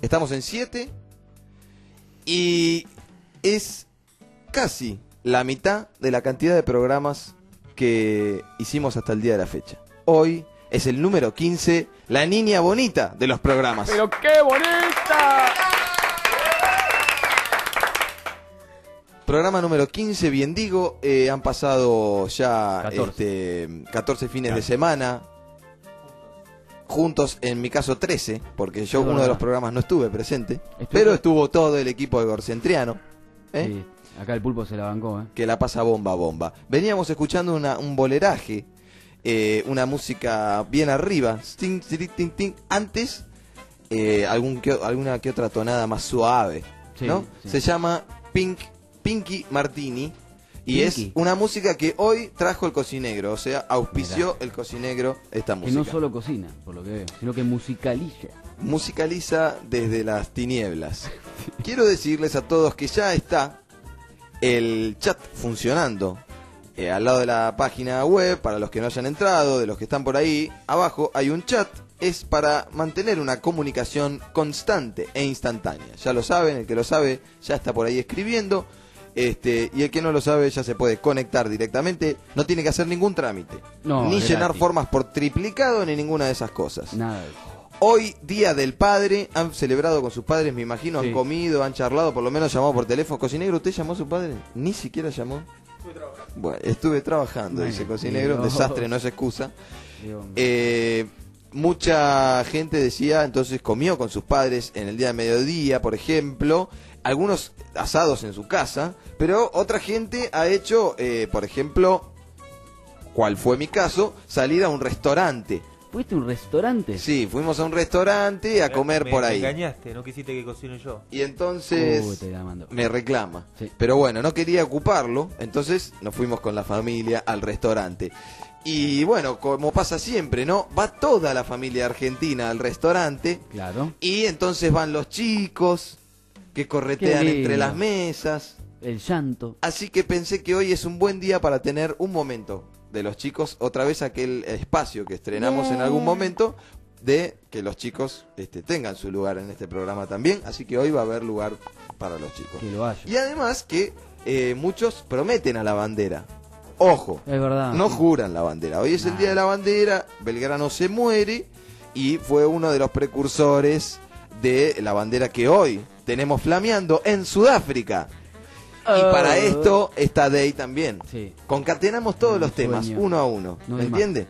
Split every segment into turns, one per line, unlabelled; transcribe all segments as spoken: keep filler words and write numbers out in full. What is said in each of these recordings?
Estamos en siete y es casi la mitad de la cantidad de programas que hicimos hasta el día de la fecha. Hoy es el número quince, la niña bonita de los programas.
¡Pero qué bonita!
Programa número quince, bien digo, eh, han pasado ya
catorce,
este, catorce fines de semana, juntos, en mi caso trece, porque yo
Es
uno
verdad.
de los programas no estuve presente,
Estuvo-
pero estuvo todo el equipo de Gorcentriano, ¿eh?
Sí, acá el pulpo se la bancó, ¿eh?
que la pasa bomba a bomba. Veníamos escuchando una, un boleraje, eh, una música bien arriba, ting, ting, ting, ting. Antes eh, algún que, alguna que otra tonada más suave,
Sí,
¿no?
sí.
Se llama Pink, Pinky Martini y
Pinky.
es una música que hoy trajo el Cocinegro, o sea, auspició el Cocinegro esta
Que
música.
no solo cocina, por lo que veo, sino que musicaliza.
Musicaliza desde las tinieblas. Quiero decirles a todos que ya está el chat funcionando. Eh, al lado de la página web, para los que no hayan entrado, de los que están por ahí, abajo hay un chat. Es para mantener una comunicación constante e instantánea. Ya lo saben, el que lo sabe ya está por ahí escribiendo. Este, y el que no lo sabe ya se puede conectar directamente. No tiene que hacer ningún trámite.
No,
ni
es
llenar
gratis.
formas por triplicado, ni ninguna de esas cosas.
Nada de eso.
Hoy, Día del Padre, han celebrado con sus padres, me imagino,
Sí.
han comido, han charlado, por lo menos llamado por teléfono. Cocinegro, ¿usted llamó a su padre? Ni siquiera llamó. Estuve trabajando. Bueno, estuve trabajando,
Bueno,
dice Cocinegro, un
Dios.
desastre, no es excusa.
Digo,
Eh, mucha gente decía, entonces comió con sus padres en el día de mediodía, por ejemplo, algunos asados en su casa, pero otra gente ha hecho, eh, por ejemplo, cual fue mi caso, salir a un restaurante.
¿Fuiste a un restaurante?
Sí, fuimos a un restaurante a comer
me,
por
me
ahí.
engañaste, no quisiste que cocine yo.
Y entonces
Uy, te la mando.
me reclama.
Sí.
Pero bueno, no quería ocuparlo, entonces nos fuimos con la familia al restaurante. Y bueno, como pasa siempre, ¿no? Va toda la familia argentina al restaurante
Claro.
y entonces van los chicos que corretean
Qué lindo.
entre las mesas.
El llanto.
Así que pensé que hoy es un buen día para tener un momento de los chicos, otra vez aquel espacio que estrenamos en algún momento, de que los chicos este, tengan su lugar en este programa también, así que hoy va a haber lugar para los chicos.
Que lo haya.
Y además que eh, muchos prometen a la bandera. Ojo,
Es verdad.
no juran la bandera. Hoy es el
Nah.
día de la bandera, Belgrano se muere y fue uno de los precursores de la bandera que hoy tenemos flameando en Sudáfrica. Y
Oh.
para esto está Day también.
Sí.
Concatenamos todos
Un
los temas,
sueño.
uno a uno.
No
¿Me
hay más.
entiende?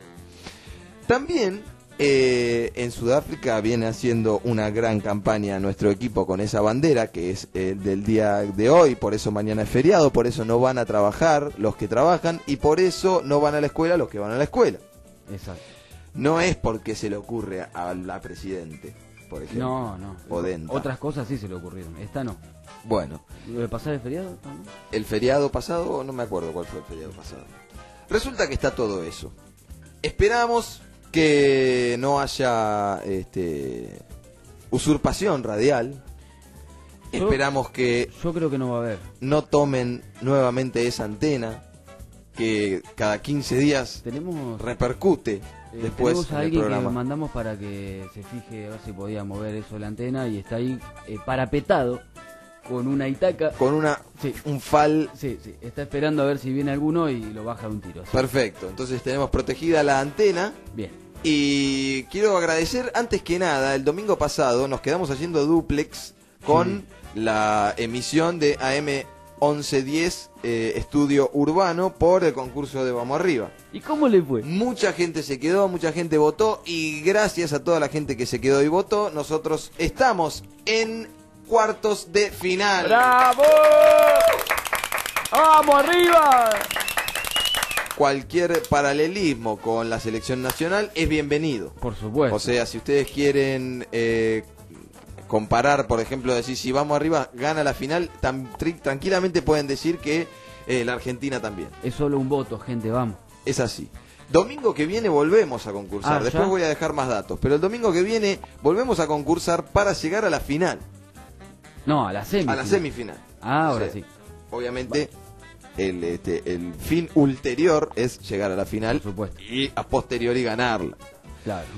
También eh, en Sudáfrica viene haciendo una gran campaña nuestro equipo con esa bandera, que es eh, del día de hoy, por eso mañana es feriado, por eso no van a trabajar los que trabajan y por eso no van a la escuela los que van a la escuela.
Exacto.
No es porque se le ocurre a la presidente, por ejemplo.
No, no.
O Denta.
Otras cosas sí se le ocurrieron. Esta no.
Bueno,
¿Lo de pasar el feriado? ¿No?
el feriado pasado, no me acuerdo cuál fue el feriado pasado. Resulta que está todo eso. Esperamos que no haya este, usurpación radial.
Yo-
Esperamos que
Yo creo que no va a haber.
no tomen nuevamente esa antena que cada quince días
Tenemos...
repercute
Eh,
después
tenemos a
en el
alguien que
programa.
mandamos para que se fije a ver si podía mover eso la antena y está ahí eh, parapetado con una itaca.
Con una
Sí.
un fal
Sí, sí, está esperando a ver si viene alguno y lo baja de un tiro. así.
perfecto. Entonces tenemos protegida la antena.
Bien.
Y quiero agradecer, antes que nada, el domingo pasado nos quedamos haciendo duplex con la emisión de A M once diez eh, Estudio Urbano por el concurso de Vamos Arriba.
¿Y cómo le fue?
Mucha gente se quedó, mucha gente votó y gracias a toda la gente que se quedó y votó, nosotros estamos en cuartos de final.
¡Bravo! ¡Vamos arriba!
Cualquier paralelismo con la selección nacional es bienvenido.
Por supuesto.
O sea, si ustedes quieren eh, comparar, por ejemplo, decir si Vamos Arriba gana la final, tan, tri- tranquilamente pueden decir que eh, la Argentina también.
Es solo un voto, gente, vamos.
Es así. Domingo que viene volvemos a concursar.
Ah,
Después
¿ya?
voy a dejar más datos. Pero el domingo que viene volvemos a concursar para llegar a la final.
No, a la semifinal.
A la semifinal.
Ah, ahora
O sea,
sí.
Obviamente, el, este, el fin ulterior es llegar a la final
Por supuesto.
y a posteriori ganarla.
Claro.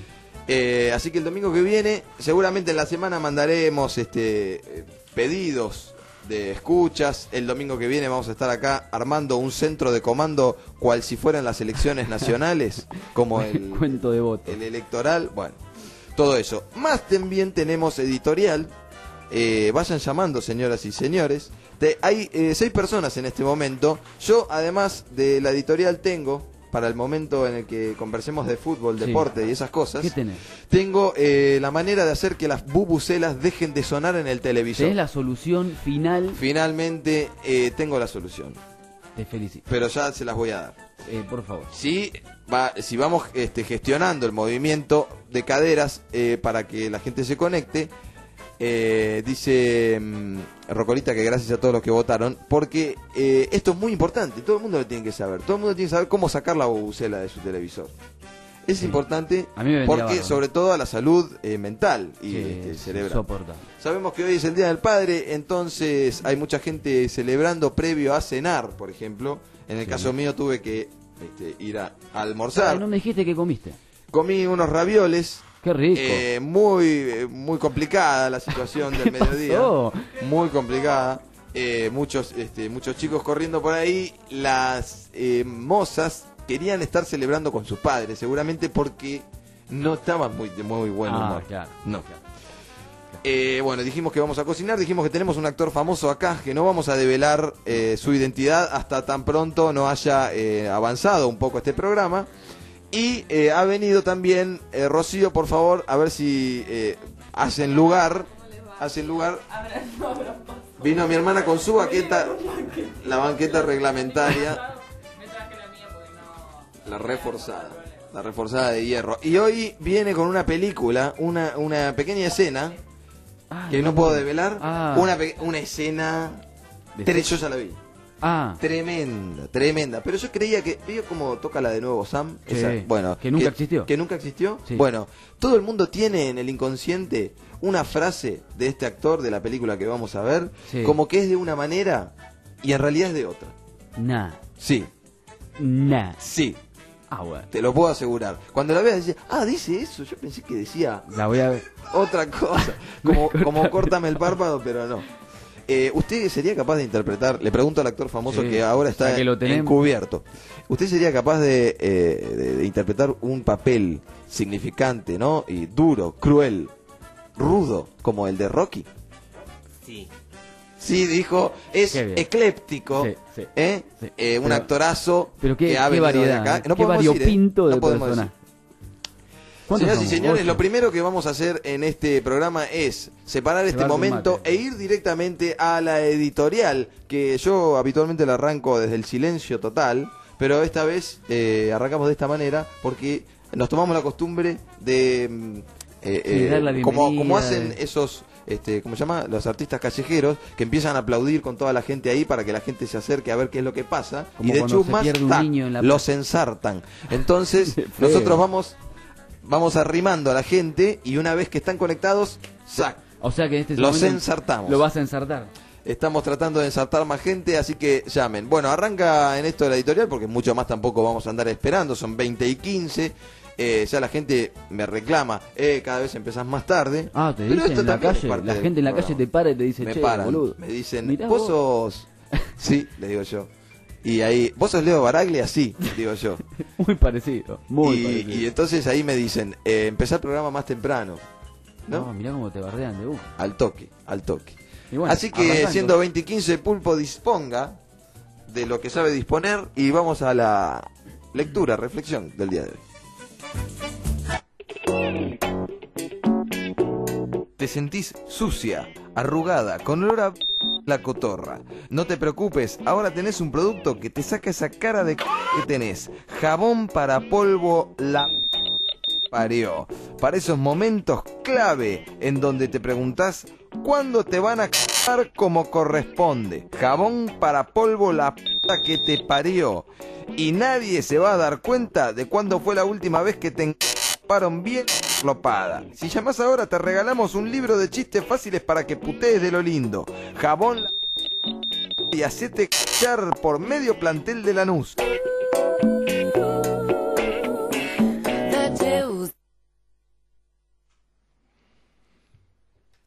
Eh, así que el domingo que viene, seguramente en la semana mandaremos este eh, pedidos de escuchas. El domingo que viene vamos a estar acá armando un centro de comando cual si fueran las elecciones nacionales, como el,
Cuento de voto.
el electoral. Bueno, todo eso. Más también tenemos editorial. Eh, vayan llamando, señoras y señores. Te, hay eh, seis personas en este momento. Yo, además de la editorial, tengo, para el momento en el que conversemos de fútbol,
Sí.
deporte y esas cosas,
¿Qué tenés?
tengo eh, la manera de hacer que las bubucelas dejen de sonar en el televisor.
Tenés la solución final.
Finalmente eh, tengo la solución,
Te felicito.
pero ya se las voy a dar.
Eh, por favor.
Si, va, si vamos este, gestionando el movimiento de caderas eh, para que la gente se conecte, eh, dice mm, Rocolita que gracias a todos los que votaron, porque eh, esto es muy importante, todo el mundo lo tiene que saber, todo el mundo tiene que saber cómo sacar la bubucela de su televisor. Es
Sí.
importante
A mí me vendría
porque
bárbaro.
sobre todo a la salud eh, mental y
Sí,
este,
es
cerebral.
insoportable.
Sabemos que hoy es el Día del Padre, entonces hay mucha gente celebrando previo a cenar, por ejemplo. En el
Sí.
caso mío tuve que este, ir a, a almorzar.
Ay, no me dijiste que comiste.
Comí unos ravioles.
Qué rico.
Eh, muy, eh, muy complicada la situación del
¿Qué
mediodía.
pasó?
Muy complicada. Eh, muchos, este, muchos chicos corriendo por ahí. Las eh, mozas querían estar celebrando con sus padres, seguramente porque no estaban muy, de muy buen
Ah,
humor.
claro.
No.
claro.
Eh, bueno, dijimos que vamos a cocinar, dijimos que tenemos un actor famoso acá, que no vamos a develar eh, su identidad hasta tan pronto no haya eh, avanzado un poco este programa. Y eh, ha venido también, eh, Rocío, por favor, a ver si eh, hacen lugar, hacen lugar. Vino mi hermana con su baqueta, la banqueta reglamentaria, la reforzada, la reforzada de hierro. Y hoy viene con una película, una, una pequeña escena,
Ah,
que no puedo develar,
Ah.
una, pe- una escena,
De
tre-
sexo.
yo ya la vi.
Ah,
Tremenda, tremenda. Pero yo creía que. ¿Vio cómo toca la de nuevo Sam?
Sí.
bueno,
Que nunca existió.
Que nunca existió.
Sí.
Bueno, todo el mundo tiene en el inconsciente una frase de este actor de la película que vamos a ver,
Sí.
como que es de una manera y en realidad es de otra.
nah,
Sí,
nah.
sí,
Ah, bueno.
te lo puedo asegurar. Cuando la veas, decía, ah, dice eso. Yo pensé que decía
La voy a ver.
otra cosa. Como,
Cortame.
como córtame el párpado, pero no. Eh, ¿Usted sería capaz de interpretar? Le pregunto al actor famoso
Sí,
que ahora está
ya que lo tenemos.
encubierto. ¿Usted sería capaz de, eh, de, de interpretar un papel significante, ¿no? Y duro, cruel, rudo, como el de Rocky?
Sí.
Sí, dijo, es
Qué bien.
ecléptico,
Sí, sí,
¿eh?
sí.
Eh, un
Pero-
actorazo
Pero qué,
que ha
qué
venido de
variedad,
acá.
¿eh?
No
qué
podemos decir, ¿eh?
variopinto
No
de
podemos
personaje.
decir.
¿Cuántos
Señoras y
somos?
señores,
¿Ocho?
lo primero que vamos a hacer en este programa es separar este
Llevarse un
momento
mate.
e ir directamente a la editorial, que yo habitualmente la arranco desde el silencio total, pero esta vez eh, arrancamos de esta manera porque nos tomamos la costumbre de... mm, eh,
Sí, dar la
eh, como,
bienvenida,
como hacen
eh.
esos... Este, ¿cómo se llama? Los artistas callejeros que empiezan a aplaudir con toda la gente ahí para que la gente se acerque a ver qué es lo que pasa
Como
y de
cuando se
chusmas
pierde un
tac,
niño en la
los ensartan. Entonces
Feo.
nosotros vamos vamos arrimando a la gente y una vez que están conectados, ¡sac!
O sea que en este
Los
momento
ensartamos.
Lo vas a ensartar.
Estamos tratando de ensartar más gente, así que llamen. Bueno, arranca en esto de la editorial porque mucho más tampoco vamos a andar esperando, son veinte y quince. Eh, ya la gente me reclama, eh, cada vez empezás más tarde.
Ah, te
Pero
dicen
esto
en la
también es
calle,
parte
la
del
gente en la
programa.
calle te para y te dice,
Me
che,
paran,
boludo.
me dicen,
Mirá
vos
vos.
sos... Sí, le digo yo. Y ahí, vos sos Leo Baraglia, sí, digo yo.
Muy parecido, muy
y,
parecido.
y entonces ahí me dicen, eh, empezá el programa más temprano, ¿no?
No, mirá cómo te bardean de uh.
Al toque, al toque.
Y bueno,
Así que
arrancando.
siendo veinte y quince, Pulpo disponga de lo que sabe disponer y vamos a la lectura, reflexión del día de hoy. Te sentís sucia, arrugada, con olor a la cotorra. No te preocupes, ahora tenés un producto que te saca esa cara de c que tenés. Jabón para polvo la parió. Para esos momentos clave en donde te preguntás cuándo te van a cagar como corresponde. Jabón para polvo la p que te parió. Y nadie se va a dar cuenta de cuándo fue la última vez que te encaparon bien flopada. Si llamás ahora te regalamos un libro de chistes fáciles para que putees de lo lindo. Jabón la y hacete cachar por medio plantel de Lanús.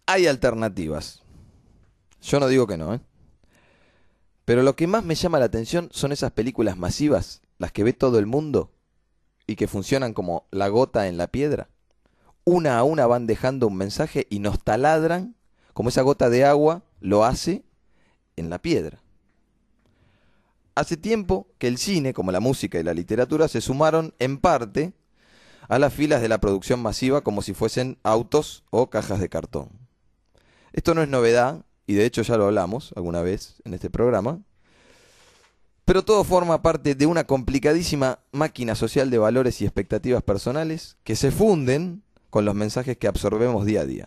Hay alternativas. Yo no digo que no, ¿eh? Pero lo que más me llama la atención son esas películas masivas, las que ve todo el mundo y que funcionan como la gota en la piedra. Una a una van dejando un mensaje y nos taladran como esa gota de agua lo hace en la piedra. Hace tiempo que el cine, como la música y la literatura, se sumaron en parte a las filas de la producción masiva como si fuesen autos o cajas de cartón. Esto no es novedad, y de hecho ya lo hablamos alguna vez en este programa, pero todo forma parte de una complicadísima máquina social de valores y expectativas personales que se funden con los mensajes que absorbemos día a día.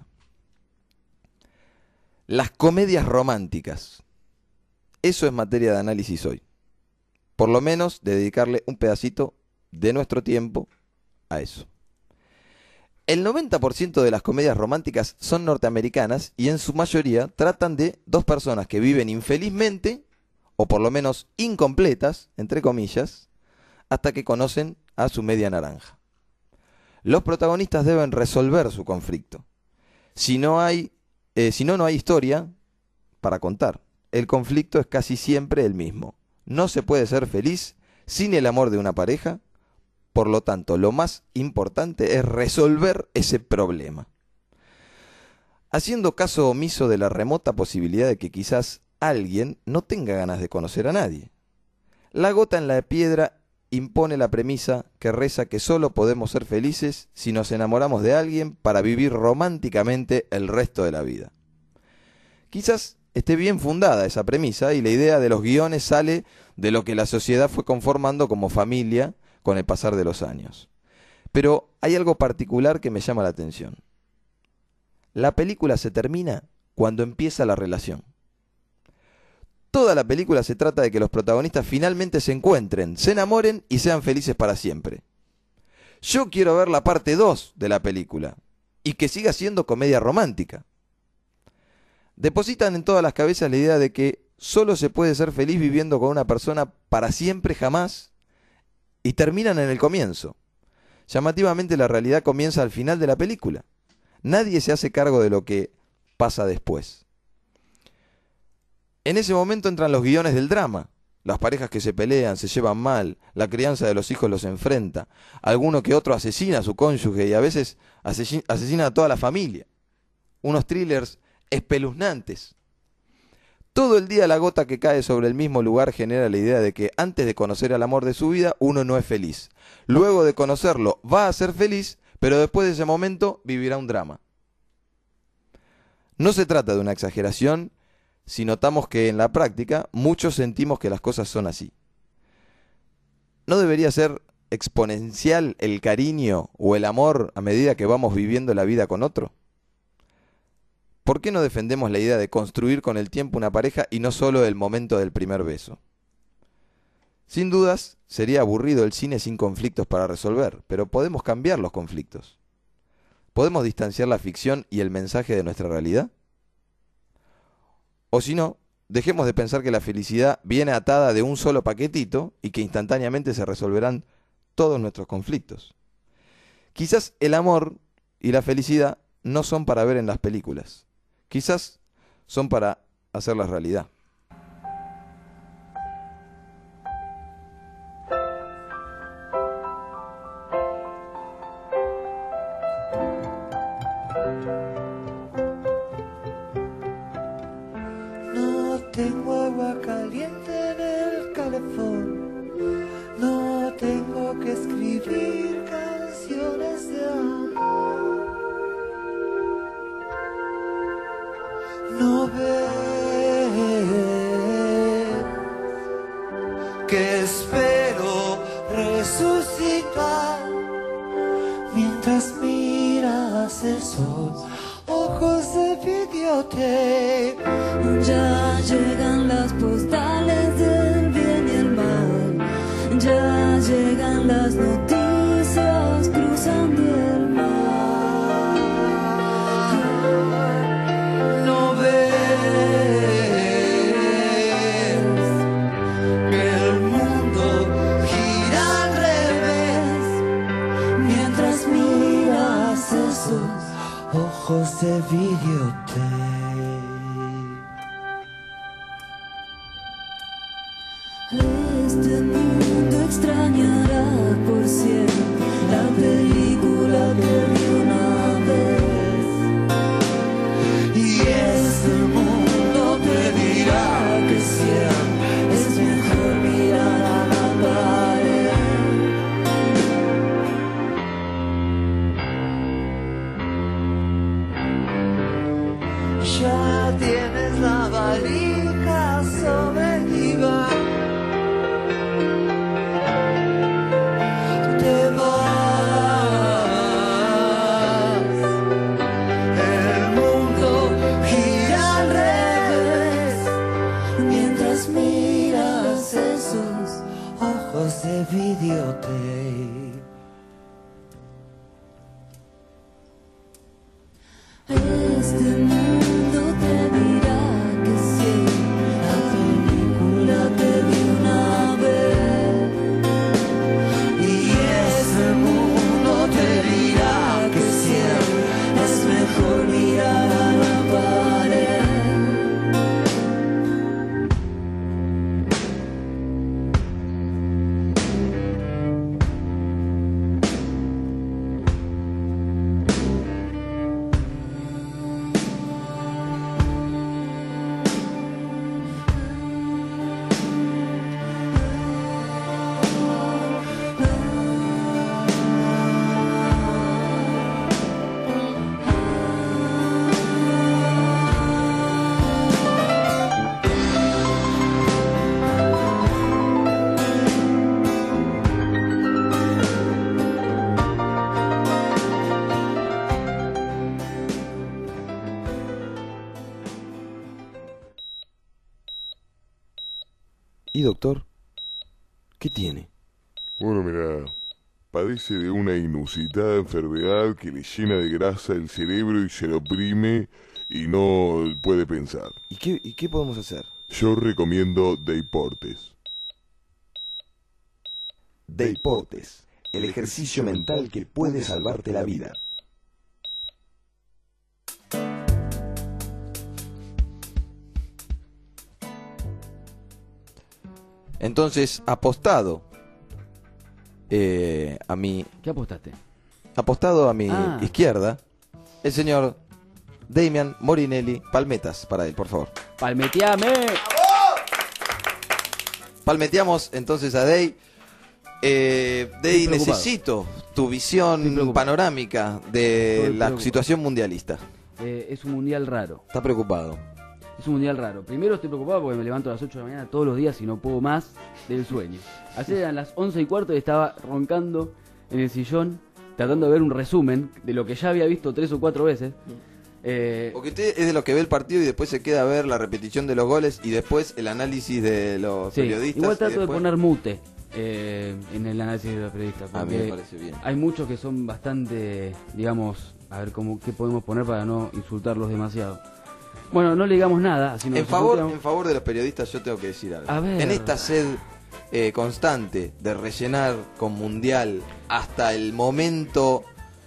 Las comedias románticas. Eso es materia de análisis hoy. Por lo menos de dedicarle un pedacito de nuestro tiempo a eso. El noventa por ciento de las comedias románticas son norteamericanas y en su mayoría tratan de dos personas que viven infelizmente, o por lo menos incompletas, entre comillas, hasta que conocen a su media naranja. Los protagonistas deben resolver su conflicto. Si no hay, eh, si no, no hay historia para contar. El conflicto es casi siempre el mismo. No se puede ser feliz sin el amor de una pareja. Por lo tanto, lo más importante es resolver ese problema. Haciendo caso omiso de la remota posibilidad de que quizás alguien no tenga ganas de conocer a nadie. La gota en la piedra impone la premisa que reza que solo podemos ser felices si nos enamoramos de alguien para vivir románticamente el resto de la vida. Quizás esté bien fundada esa premisa y la idea de los guiones sale de lo que la sociedad fue conformando como familia con el pasar de los años. Pero hay algo particular que me llama la atención. La película se termina cuando empieza la relación. Toda la película se trata de que los protagonistas finalmente se encuentren, se enamoren y sean felices para siempre. Yo quiero ver la parte dos de la película y que siga siendo comedia romántica. Depositan en todas las cabezas la idea de que solo se puede ser feliz viviendo con una persona para siempre, jamás, y terminan en el comienzo. Llamativamente la realidad comienza al final de la película. Nadie se hace cargo de lo que pasa después. En ese momento entran los guiones del drama. Las parejas que se pelean, se llevan mal, la crianza de los hijos los enfrenta, alguno que otro asesina a su cónyuge y a veces asesina a toda la familia. Unos thrillers espeluznantes. Todo el día la gota que cae sobre el mismo lugar genera la idea de que antes de conocer al amor de su vida, uno no es feliz. Luego de conocerlo, va a ser feliz, pero después de ese momento vivirá un drama. No se trata de una exageración si notamos que en la práctica muchos sentimos que las cosas son así. ¿No debería ser exponencial el cariño o el amor a medida que vamos viviendo la vida con otro? ¿Por qué no defendemos la idea de construir con el tiempo una pareja y no solo el momento del primer beso? Sin dudas, sería aburrido el cine sin conflictos para resolver, pero podemos cambiar los conflictos. ¿Podemos distanciar la ficción y el mensaje de nuestra realidad? O si no, dejemos de pensar que la felicidad viene atada de un solo paquetito y que instantáneamente se resolverán todos nuestros conflictos. Quizás el amor y la felicidad no son para ver en las películas. Quizás son para hacerlas realidad.
No tengo agua caliente en el calefón, no tengo que escribir canciones de amor. No ves que espero resucitar mientras miras el sol, ojos de videotape.
Ya llegan las postales del bien y el mal, ya llegan las noticias cruzando el mar.
No ves que el mundo gira al revés mientras miras esos ojos ojos de videotape.
Este mundo extrañará por siempre la película que vi una vez.
Y este mundo te dirá que siempre es mejor mirar a la pared. Ya tienes la valija sobre el diván. Te vas. El mundo gira al revés mientras miras esos ojos de videotape.
Este mundo te dirá que siempre la película que vi una vez.
Y ese mundo te dirá que siempre es mejor mirar a la pared.
¿Y doctor? ¿Qué tiene?
Bueno, mira, padece de una inusitada enfermedad que le llena de grasa el cerebro y se lo oprime y no puede pensar.
¿Y qué, y qué podemos hacer?
Yo recomiendo Deportes.
Deportes, el ejercicio mental que puede salvarte la vida.
Entonces, apostado eh, a mi
¿Qué apostaste?
apostado a mi
Ah.
izquierda, el señor Damian Morinelli. Palmetas para él, por favor.
¡Palmeteame!
Palmeteamos entonces a Day. Eh, Day,
Estoy preocupado.
necesito tu
Estoy
visión
preocupado.
panorámica de
Estoy
la
preocupado.
situación mundialista.
Eh, es un mundial raro.
Está preocupado.
Es un mundial raro. Primero estoy preocupado porque me levanto a las ocho de la mañana todos los días y no puedo más del sueño. Ayer eran las once y cuarto y estaba roncando en el sillón tratando de ver un resumen de lo que ya había visto tres o cuatro veces. Eh,
Porque usted es de los que ve el partido y después se queda a ver la repetición de los goles y después el análisis de los
sí,
periodistas.
igual
y
trato de
después-
poner mute eh, en el análisis de los periodistas.
A mí me
porque
parece bien.
hay muchos que son bastante, digamos, a ver cómo qué podemos poner para no insultarlos demasiado. Bueno, no le digamos nada, así nos
En favor,
insultamos.
en favor de los periodistas yo tengo que decir algo.
A ver.
En esta sed eh, constante de rellenar con mundial hasta el momento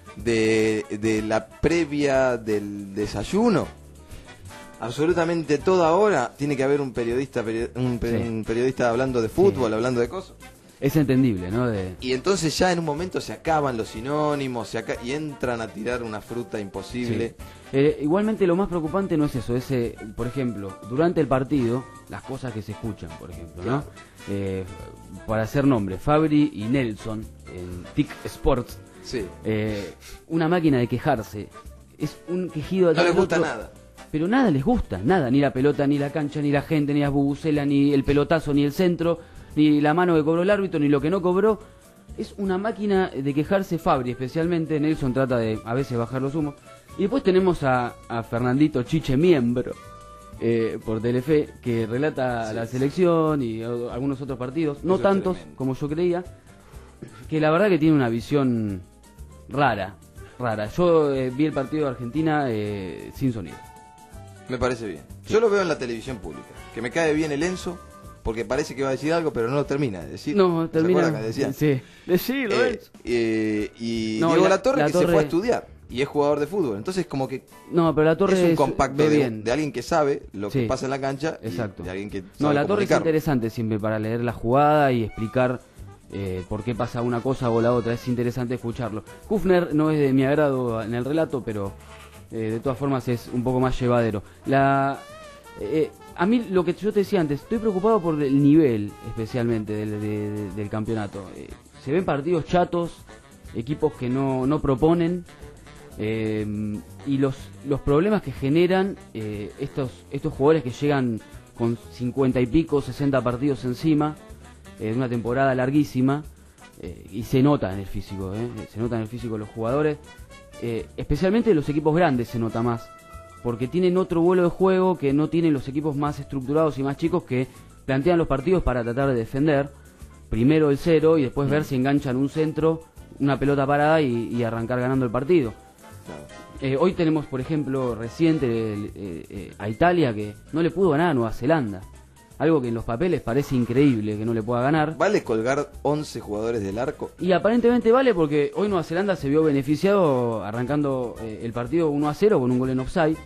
de, de la previa del desayuno, absolutamente toda hora tiene que haber un periodista peri- un, pe-
Sí.
un periodista hablando de fútbol,
Sí.
hablando de cosas.
Es entendible, ¿no? De,
Y entonces ya en un momento se acaban los sinónimos se aca- y entran a tirar una fruta imposible.
Sí. Eh, igualmente lo más preocupante no es eso, es, eh, por ejemplo, durante el partido, las cosas que se escuchan, por ejemplo, ¿no? Eh, para hacer nombre, Fabri y Nelson, en Tic Sports,
Sí.
eh, una máquina de quejarse, es un quejido...
No
atrás
les
del
gusta
otro,
nada.
Pero nada les gusta, nada, ni la pelota, ni la cancha, ni la gente, ni las bubucelas, ni el pelotazo, ni el centro, ni la mano que cobró el árbitro, ni lo que no cobró. Es una máquina de quejarse, Fabri especialmente. Nelson trata de a veces bajar los humos. Y después tenemos a, a Fernandito Chiche Miembro, eh, por Telefe, que relata la selección y o- algunos otros partidos, no
Eso es
tantos
tremendo.
como yo creía, que la verdad que tiene una visión rara, rara. Yo eh, vi el partido de Argentina eh, sin sonido.
Me parece bien. Yo lo veo en la televisión pública. Que me cae bien el Enzo, porque parece que va a decir algo, pero no lo termina de decir.
No,
¿Se
termina.
acuerdan que decía?
Sí, decilo,
Eh,
Enzo.
eh, y
No,
Diego
la-
La Torre,
La
que se
Torre-
fue a estudiar. y es jugador de fútbol. Entonces como que
No, pero la Torre
es un
es-
compacto
ve
de,
bien.
de alguien que sabe lo que
Sí.
pasa en la cancha y
Exacto.
de alguien que
No,
sabe
la Torre es
comunicarlo.
interesante siempre para leer la jugada y explicar eh, por qué pasa una cosa o la otra. Es interesante escucharlo. Kufner no es de mi agrado en el relato, pero eh, de todas formas es un poco más llevadero. La, eh, a mí lo que yo te decía antes, estoy preocupado por el nivel especialmente del, de- de- del campeonato. Eh, se ven partidos chatos, equipos que no, no proponen. Eh, y los, los problemas que generan eh, estos, estos jugadores que llegan con cincuenta y pico, sesenta partidos encima, eh, de una temporada larguísima, eh, y se nota en el físico, eh, se nota en el físico de los jugadores, eh, especialmente los equipos grandes se nota más, porque tienen otro vuelo de juego que no tienen los equipos más estructurados y más chicos que plantean los partidos para tratar de defender, primero el cero y después ver si enganchan un centro, una pelota parada y, y arrancar ganando el partido. Eh, hoy tenemos, por ejemplo, reciente eh, eh, a Italia que no le pudo ganar a Nueva Zelanda. Algo que en los papeles parece increíble que no le pueda ganar.
¿Vale colgar once jugadores del arco?
Y aparentemente vale porque hoy Nueva Zelanda se vio beneficiado arrancando eh, el partido uno a cero con un gol en offside.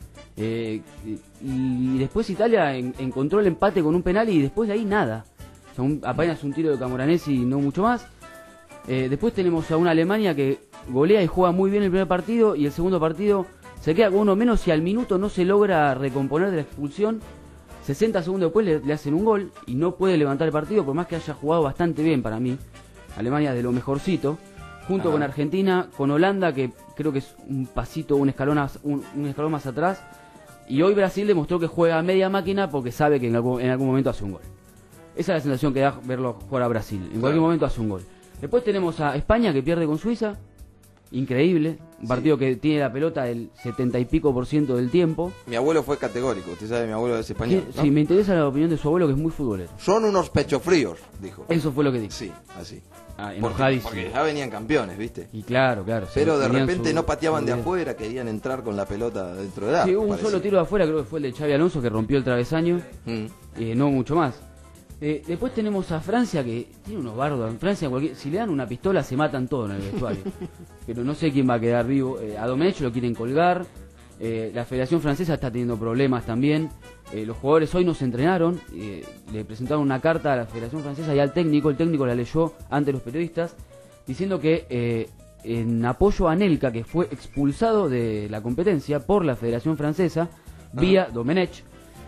Eh, y, y después Italia en- encontró el empate con un penal y después de ahí nada. O sea, un- apenas un tiro de Camoranesi y no mucho más. Eh, después tenemos a una Alemania que golea y juega muy bien el primer partido y el segundo partido se queda con uno menos y al minuto no se logra recomponer de la expulsión. sesenta segundos después le, le hacen un gol y no puede levantar el partido por más que haya jugado bastante bien para mí. Alemania es de lo mejorcito. Junto
Ah.
con Argentina, con Holanda que creo que es un pasito, un escalón, as- un, un escalón más atrás. Y hoy Brasil demostró que juega a media máquina porque sabe que en algún, en algún momento hace un gol. Esa es la sensación que da verlo jugar a Brasil. En cualquier momento hace un gol. Después tenemos a España que pierde con Suiza. Increíble. Un partido que tiene la pelota el setenta y pico por ciento del tiempo.
Mi abuelo fue categórico, usted sabe, mi abuelo es español,
Que-
¿no?
Sí, me interesa la opinión de su abuelo que es muy futbolero.
Son unos pechofríos, dijo.
Eso fue lo que dijo.
Sí, así.
Ah,
Porque,
enojadísimo.
porque ya venían campeones, ¿viste?
Y claro, claro.
Pero de
tenían
repente
su-
no pateaban de
su-
afuera, querían entrar con la pelota dentro del arco.
Sí, hubo un
parecía.
solo tiro de afuera, creo que fue el de Xavi Alonso que rompió el travesaño.
Mm.
Eh, no mucho más. Eh, después tenemos a Francia que tiene unos bardos. En Francia, cualquier- si le dan una pistola, se matan todos en el vestuario. Pero no sé quién va a quedar vivo. Eh, a Domenech lo quieren colgar. Eh, la Federación Francesa está teniendo problemas también. Eh, los jugadores hoy no se entrenaron. Eh, le presentaron una carta a la Federación Francesa y al técnico. El técnico la leyó ante los periodistas diciendo que eh, en apoyo a Anelka, que fue expulsado de la competencia por la Federación Francesa, vía Domenech.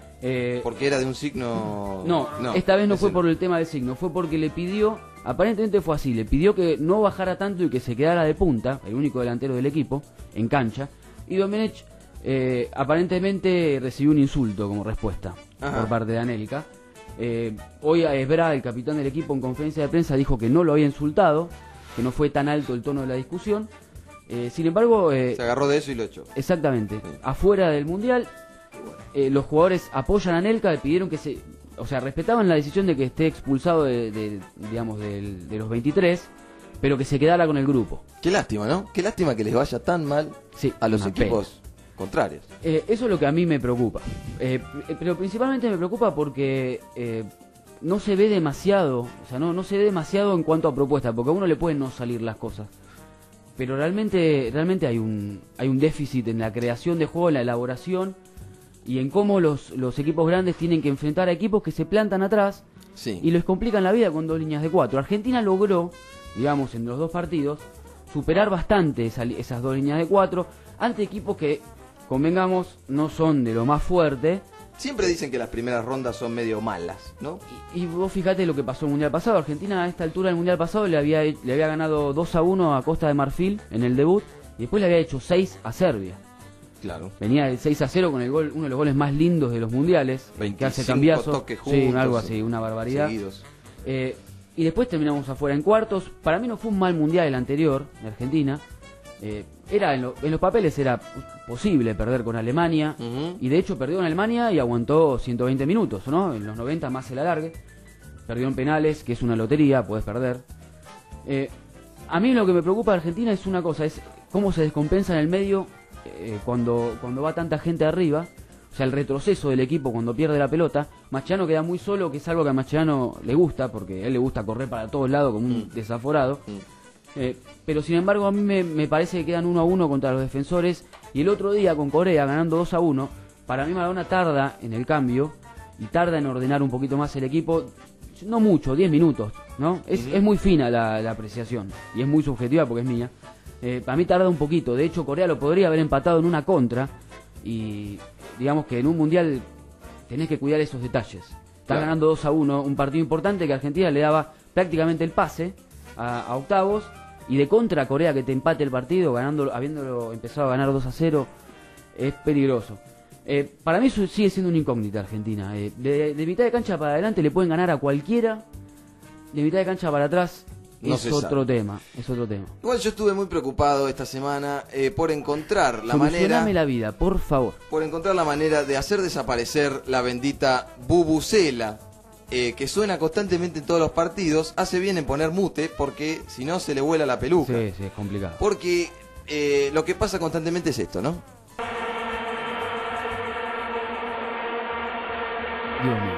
Eh,
Porque era de un signo...
no, esta vez no
ese
fue por el tema del signo, fue porque le pidió, aparentemente fue así, le pidió que no bajara tanto y que se quedara de punta, el único delantero del equipo, en cancha, y Domenech eh, aparentemente recibió un insulto como respuesta
Ajá.
por parte de Anelka. Eh, hoy a Esbra, el capitán del equipo, en conferencia de prensa dijo que no lo había insultado, que no fue tan alto el tono de la discusión. Eh, sin embargo, eh,
Se agarró de eso y lo echó.
exactamente, afuera del Mundial, eh, los jugadores apoyan a Anelka, le pidieron que se... O sea, respetaban la decisión de que esté expulsado de, de, digamos, del- de los veintitrés, pero que se quedara con el grupo.
Qué lástima, ¿no? Qué lástima que les vaya tan mal
Sí,
a los
una
equipos contrarios.
Eh, eso es lo que a mí me preocupa. Eh, eh, pero principalmente me preocupa porque eh, no se ve demasiado, o sea, no, no se ve demasiado en cuanto a propuesta, porque a uno le pueden no salir las cosas. Pero realmente, realmente hay un, hay un déficit en la creación de juego, en la elaboración y en cómo los, los equipos grandes tienen que enfrentar a equipos que se plantan atrás
Sí.
y les complican la vida con dos líneas de cuatro. Argentina logró, digamos, en los dos partidos, superar bastante esa li- esas dos líneas de cuatro ante equipos que, convengamos, no son de lo más fuerte.
Siempre dicen que las primeras rondas son medio malas, ¿no?
Y, y vos fíjate lo que pasó en el Mundial pasado. Argentina a esta altura del Mundial pasado le había, le había ganado dos a uno a Costa de Marfil en el debut y después le había hecho seis a Serbia.
Claro.
Venía del seis a cero con el gol, uno de los goles más lindos de los mundiales, que hace
veinticinco
cambiazo.
toques
Sí,
juntos,
algo así, una barbaridad.
Seguidos.
Eh, y después terminamos afuera en cuartos. Para mí no fue un mal mundial el anterior de Argentina. Eh, era en, lo- en los papeles era posible perder con Alemania.
Ujú.
Y de hecho perdió en Alemania y aguantó ciento veinte minutos, ¿no? En los noventa más el alargue. Perdió en penales, que es una lotería, puedes perder. Eh, a mí lo que me preocupa de Argentina es una cosa, es cómo se descompensa en el medio eh, cuando, cuando va tanta gente arriba. O sea, el retroceso del equipo cuando pierde la pelota. Mascherano queda muy solo, que es algo que a Mascherano le gusta, porque a él le gusta correr para todos lados como un
Mm.
desaforado.
Mm.
Eh, pero sin embargo a mí me, me parece que quedan uno a uno contra los defensores. Y el otro día con Corea ganando dos a uno, para mí Maradona tarda en el cambio y tarda en ordenar un poquito más el equipo. No mucho, diez minutos, ¿no? Es,
Ujú.
es muy fina la, la apreciación y es muy subjetiva porque es mía. Eh, para mí tarda un poquito. De hecho, Corea lo podría haber empatado en una contra. Y digamos que en un mundial tenés que cuidar esos detalles. Estás
Claro.
ganando dos a uno, un partido importante que Argentina le daba prácticamente el pase a, a octavos. Y de contra a Corea que te empate el partido, ganando, habiéndolo empezado a ganar dos a cero, es peligroso. Eh, para mí eso sigue siendo una incógnita Argentina. Eh, de, de mitad de cancha para adelante le pueden ganar a cualquiera. De mitad de cancha para atrás
No
es
se
otro
sabe.
tema. Es otro tema.
Igual yo estuve muy preocupado esta semana eh, por encontrar la manera...
Solucioname la vida, por favor.
por encontrar la manera de hacer desaparecer la bendita bubucela, eh, que suena constantemente en todos los partidos. Hace bien en poner mute, porque si no se le vuela la peluca.
Sí, sí, es complicado.
Porque eh, lo que pasa constantemente es esto, ¿no?
Dios mío.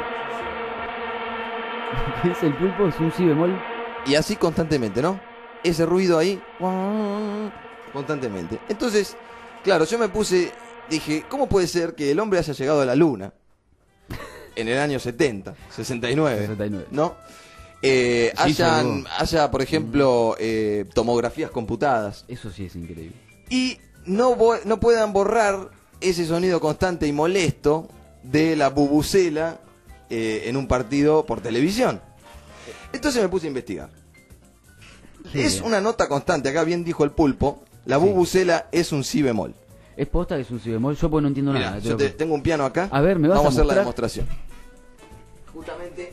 ¿Qué es el pulpo? ¿Es un si bemol?
Y así constantemente, ¿no? Ese ruido ahí, constantemente. Entonces, claro, yo me puse, dije, ¿cómo puede ser que el hombre haya llegado a la luna en el año setenta, sesenta y nueve,
sesenta y nueve.
¿no? Eh,
Sí,
hayan,
llegó.
haya, por ejemplo, eh, tomografías computadas
Eso sí es increíble.
y no, vo- no puedan borrar ese sonido constante y molesto de la bubucela eh, en un partido por televisión. Entonces me puse a investigar.
Sí,
Es
bien.
una nota constante, acá bien dijo el pulpo, la
Sí.
bubucela es un si bemol.
¿Es posta que es un si bemol? Yo pues no entiendo
Mirá,
nada.
yo te- tengo un piano acá.
A ver, ¿me vas
Vamos
a
a hacer la
mostrar?
demostración. Justamente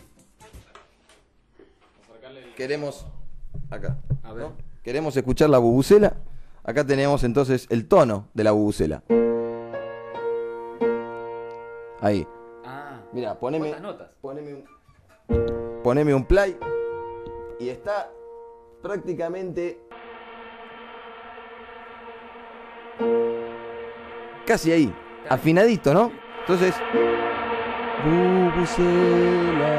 queremos acá.
A ver.
¿no? Queremos escuchar la bubucela. Acá tenemos entonces el tono de la bubucela. Ahí.
Ah,
Mira, poneme,
¿cuántas notas?
poneme un poneme un play y está prácticamente casi ahí, afinadito, ¿no? Entonces, bubucela,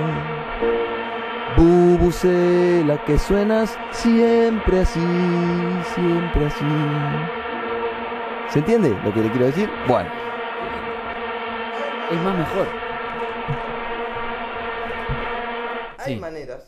bubucela, que suenas siempre así, siempre así. ¿Se entiende lo que le quiero decir? Bueno,
es más mejor.
hay
Sí.
maneras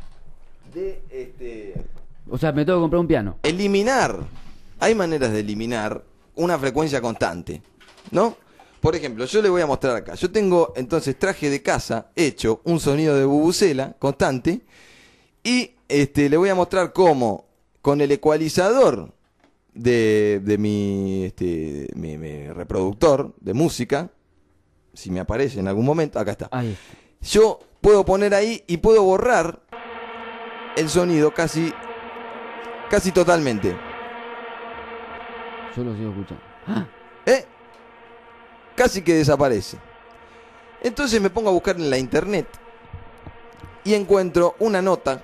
de este
O sea, me tengo que comprar un piano.
eliminar, hay maneras de eliminar una frecuencia constante, ¿no? Por ejemplo, yo le voy a mostrar acá. Yo tengo entonces traje de casa hecho un sonido de bubucela constante y este le voy a mostrar cómo con el ecualizador de, de mi, este, mi, mi reproductor de música, si me aparece en algún momento, acá está.
Ahí.
Yo puedo poner ahí y puedo borrar el sonido casi casi totalmente.
Yo lo sigo escuchando. ¡Ah!
¿Eh? Casi que desaparece. Entonces me pongo a buscar en la internet y encuentro una nota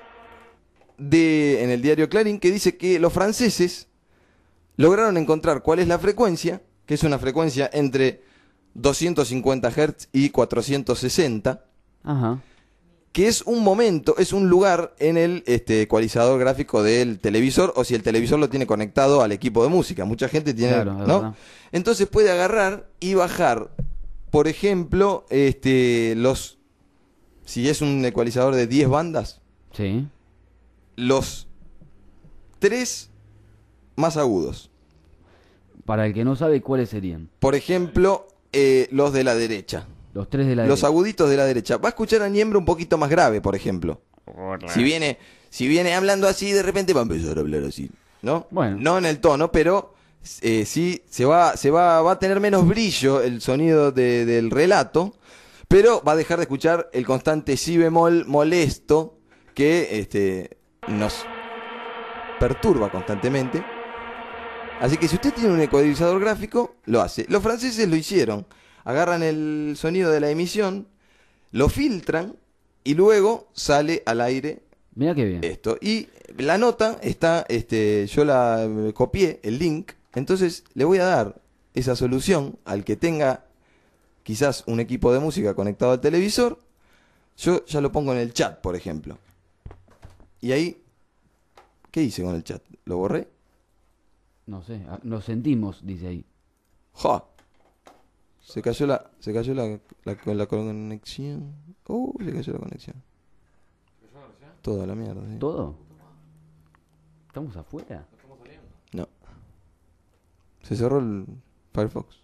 de en el diario Clarín que dice que los franceses lograron encontrar cuál es la frecuencia, que es una frecuencia entre doscientos cincuenta hertz y cuatrocientos sesenta,
Ajá.
que es un momento, es un lugar en el este, ecualizador gráfico del televisor, o si el televisor lo tiene conectado al equipo de música. Mucha gente tiene,
Claro, es
¿no?
verdad.
Entonces puede agarrar y bajar, por ejemplo, este, los, si es un ecualizador de diez bandas,
Sí.
los tres más agudos.
Para el que no sabe, ¿cuáles serían?
Por ejemplo, eh, los de la derecha.
Los tres de la
Los
derecha.
aguditos de la derecha. Va a escuchar a Niembro un poquito más grave, por ejemplo. Si viene, si viene hablando así, de repente va a empezar a hablar así, ¿no?
Bueno.
No en el tono, pero eh, sí se va, se va, va a tener menos brillo el sonido de- del relato, pero va a dejar de escuchar el constante si bemol molesto que este, nos perturba constantemente. Así que si usted tiene un ecualizador gráfico, lo hace. Los franceses lo hicieron. Agarran el sonido de la emisión, lo filtran y luego sale al aire
Mira qué bien.
esto. Y la nota está, este, yo la eh, copié, el link, entonces le voy a dar esa solución al que tenga quizás un equipo de música conectado al televisor. Yo ya lo pongo en el chat, por ejemplo. Y ahí ¿Qué hice con el chat? ¿Lo borré?
No sé, ah, nos sentimos, dice ahí.
¡Ja! Se cayó la, se cayó la, la, la conexión. Uh, se cayó la conexión. Toda la mierda, sí.
¿Todo? ¿Estamos afuera?
No. Se cerró el Firefox.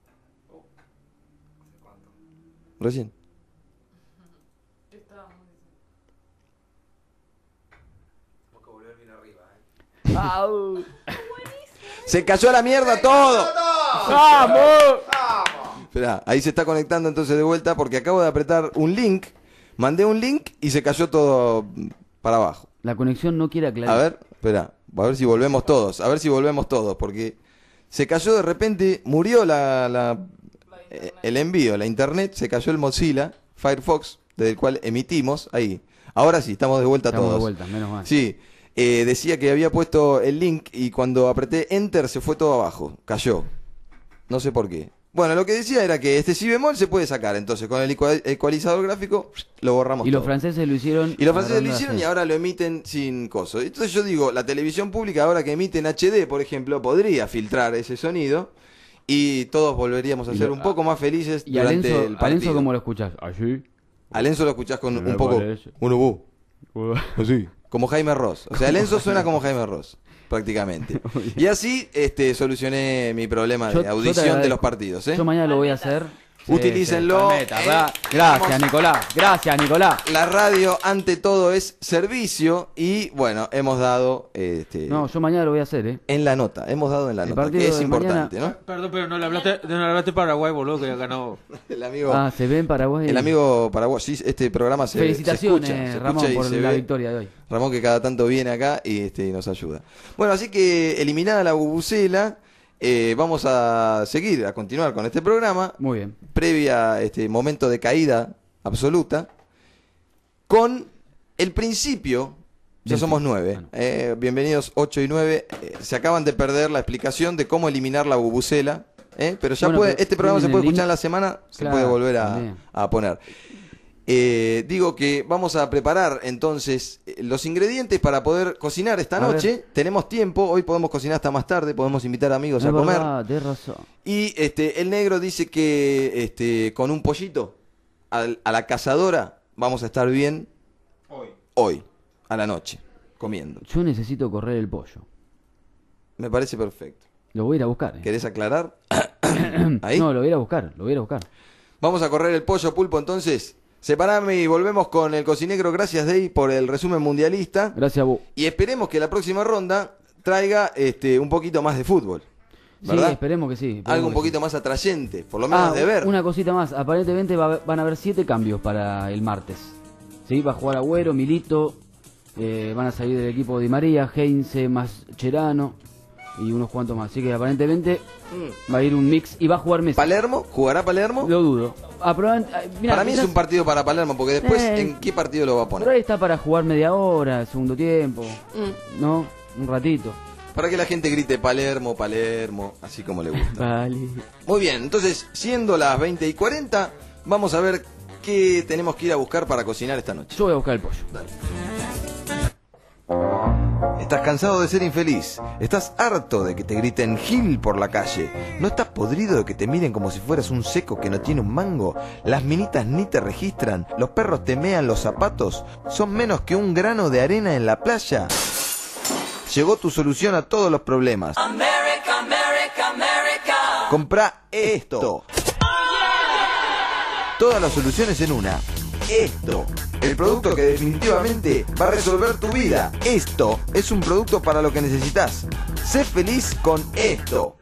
Recién.
¡Au!
¡Se cayó a la mierda todo!
¡Vamos!
Esperá, ahí se está conectando entonces de vuelta porque acabo de apretar un link. Mandé un link y se cayó todo para abajo.
La conexión no quiere aclarar.
A ver, espera, a ver si volvemos todos, a ver si volvemos todos, porque se cayó de repente, murió la, la eh, el envío, la internet, se cayó el Mozilla Firefox, desde el cual emitimos, ahí. Ahora sí, estamos de vuelta
Estamos
todos.
de vuelta, menos mal.
Sí, eh, decía que había puesto el link y cuando apreté Enter se fue todo abajo, cayó. No sé por qué. Bueno, lo que decía era que este si bemol se puede sacar, entonces con el ecua- ecualizador gráfico lo borramos
Y los
todo.
franceses lo hicieron.
Y los franceses lo
agarrando
hicieron y
la-
ahora lo emiten sin coso. Entonces yo digo, la televisión pública ahora que emite en H D, por ejemplo, podría filtrar ese sonido y todos volveríamos a
Y
ser
lo-
un poco más felices
¿Y a
durante
Lenzo,
el
a
partido.
Lenzo cómo lo escuchás? Allí.
A Lenzo lo escuchás con
Me
un poco,
parece.
un ubú, así, como Jaime Ross. O sea, Lenzo suena como Jaime Ross, prácticamente. Y así este, solucioné mi problema de
Yo- yo te
audición de
agradezco.
los partidos. ¿eh?
Yo mañana lo voy a hacer. Sí,
Utilícenlo.
sí, palmeta,
Eh,
va. Gracias,
vamos.
Nicolás. Gracias, Nicolás.
La radio, ante todo, es servicio y, bueno, hemos dado este,
No, yo mañana lo voy a hacer, ¿eh?
en la nota. Hemos dado en la
El
nota,
partido
que es
de
importante,
Perdón, pero no le hablaste, no le hablaste Paraguay, boludo, que ya ganó.
¿no? El amigo,
Ah, se ve en Paraguay.
el amigo Paraguay, sí, este programa se,
Felicitaciones,
se escucha, se
Ramón,
escucha y
por
se
la
ve.
victoria de hoy.
Ramón que cada tanto viene acá y este, nos ayuda. Bueno, así que eliminada la bubucela, eh, vamos a seguir, a continuar con este programa,
Muy bien.
previa este momento de caída absoluta, con el principio, ya
Del
somos
fin.
nueve,
Bueno.
eh, bienvenidos ocho y nueve, eh, se acaban de perder la explicación de cómo eliminar la bubucela, eh, pero ya
Bueno,
puede,
pero
este programa se
tienen
puede
el
escuchar en
link.
la semana, se
Claro,
puede volver a,
también.
a poner. Eh, digo que vamos a preparar entonces eh, los ingredientes para poder cocinar esta
A
noche. Tenemos tiempo, hoy podemos cocinar hasta más tarde, podemos invitar amigos
Es
a comer.
verdad, tenés razón.
Y este, el negro dice que este, con un pollito al- a la cazadora vamos a estar bien
Hoy.
hoy, a la noche, comiendo.
Yo necesito correr el pollo.
Me parece perfecto.
Lo voy a ir a buscar. ¿eh?
¿Querés aclarar? Ahí.
No, lo voy a ir a buscar, lo voy a ir a buscar.
Vamos a correr el pollo pulpo entonces. Separame y volvemos con el cocinegro. Gracias, Dey, por el resumen mundialista.
Gracias a vos.
Y esperemos que la próxima ronda traiga este, un poquito más de fútbol. ¿Verdad?
Sí, esperemos que sí. esperemos
Algo un
que
poquito
sí.
más atrayente, por lo menos
Ah,
de ver.
una cosita más. Aparentemente va a haber- van a haber siete cambios para el martes. ¿Sí? Va a jugar Agüero, Milito, eh, van a salir del equipo Di María, Heinze, Mascherano y unos cuantos más. Así que aparentemente va a ir un mix y va a jugar Messi.
¿Palermo? ¿Jugará Palermo?
Lo dudo. Ah, probablemente- ah, mirá,
Para mí es
quizás-
un partido para Palermo, porque después,
Eh,
¿en qué partido lo va a
Por
poner?
ahí está para jugar media hora, segundo tiempo.
Mm.
¿No? Un ratito.
Para que la gente grite Palermo, Palermo, así como le gusta.
Vale.
Muy bien, entonces, siendo las veinte y cuarenta, vamos a ver qué tenemos que ir a buscar para cocinar esta noche.
Yo voy a buscar el pollo.
¿Estás cansado de ser infeliz? ¿Estás harto de que te griten Gil por la calle? ¿No estás podrido de que te miren como si fueras un seco que no tiene un mango? ¿Las minitas ni te registran? ¿Los perros te mean los zapatos? ¿Son menos que un grano de arena en la playa? Llegó tu solución a todos los problemas.
America, America, America.
Comprá esto. Todas las soluciones en una. Esto. El producto que definitivamente va a resolver tu vida. Esto es un producto para lo que necesitas. Sé feliz con esto.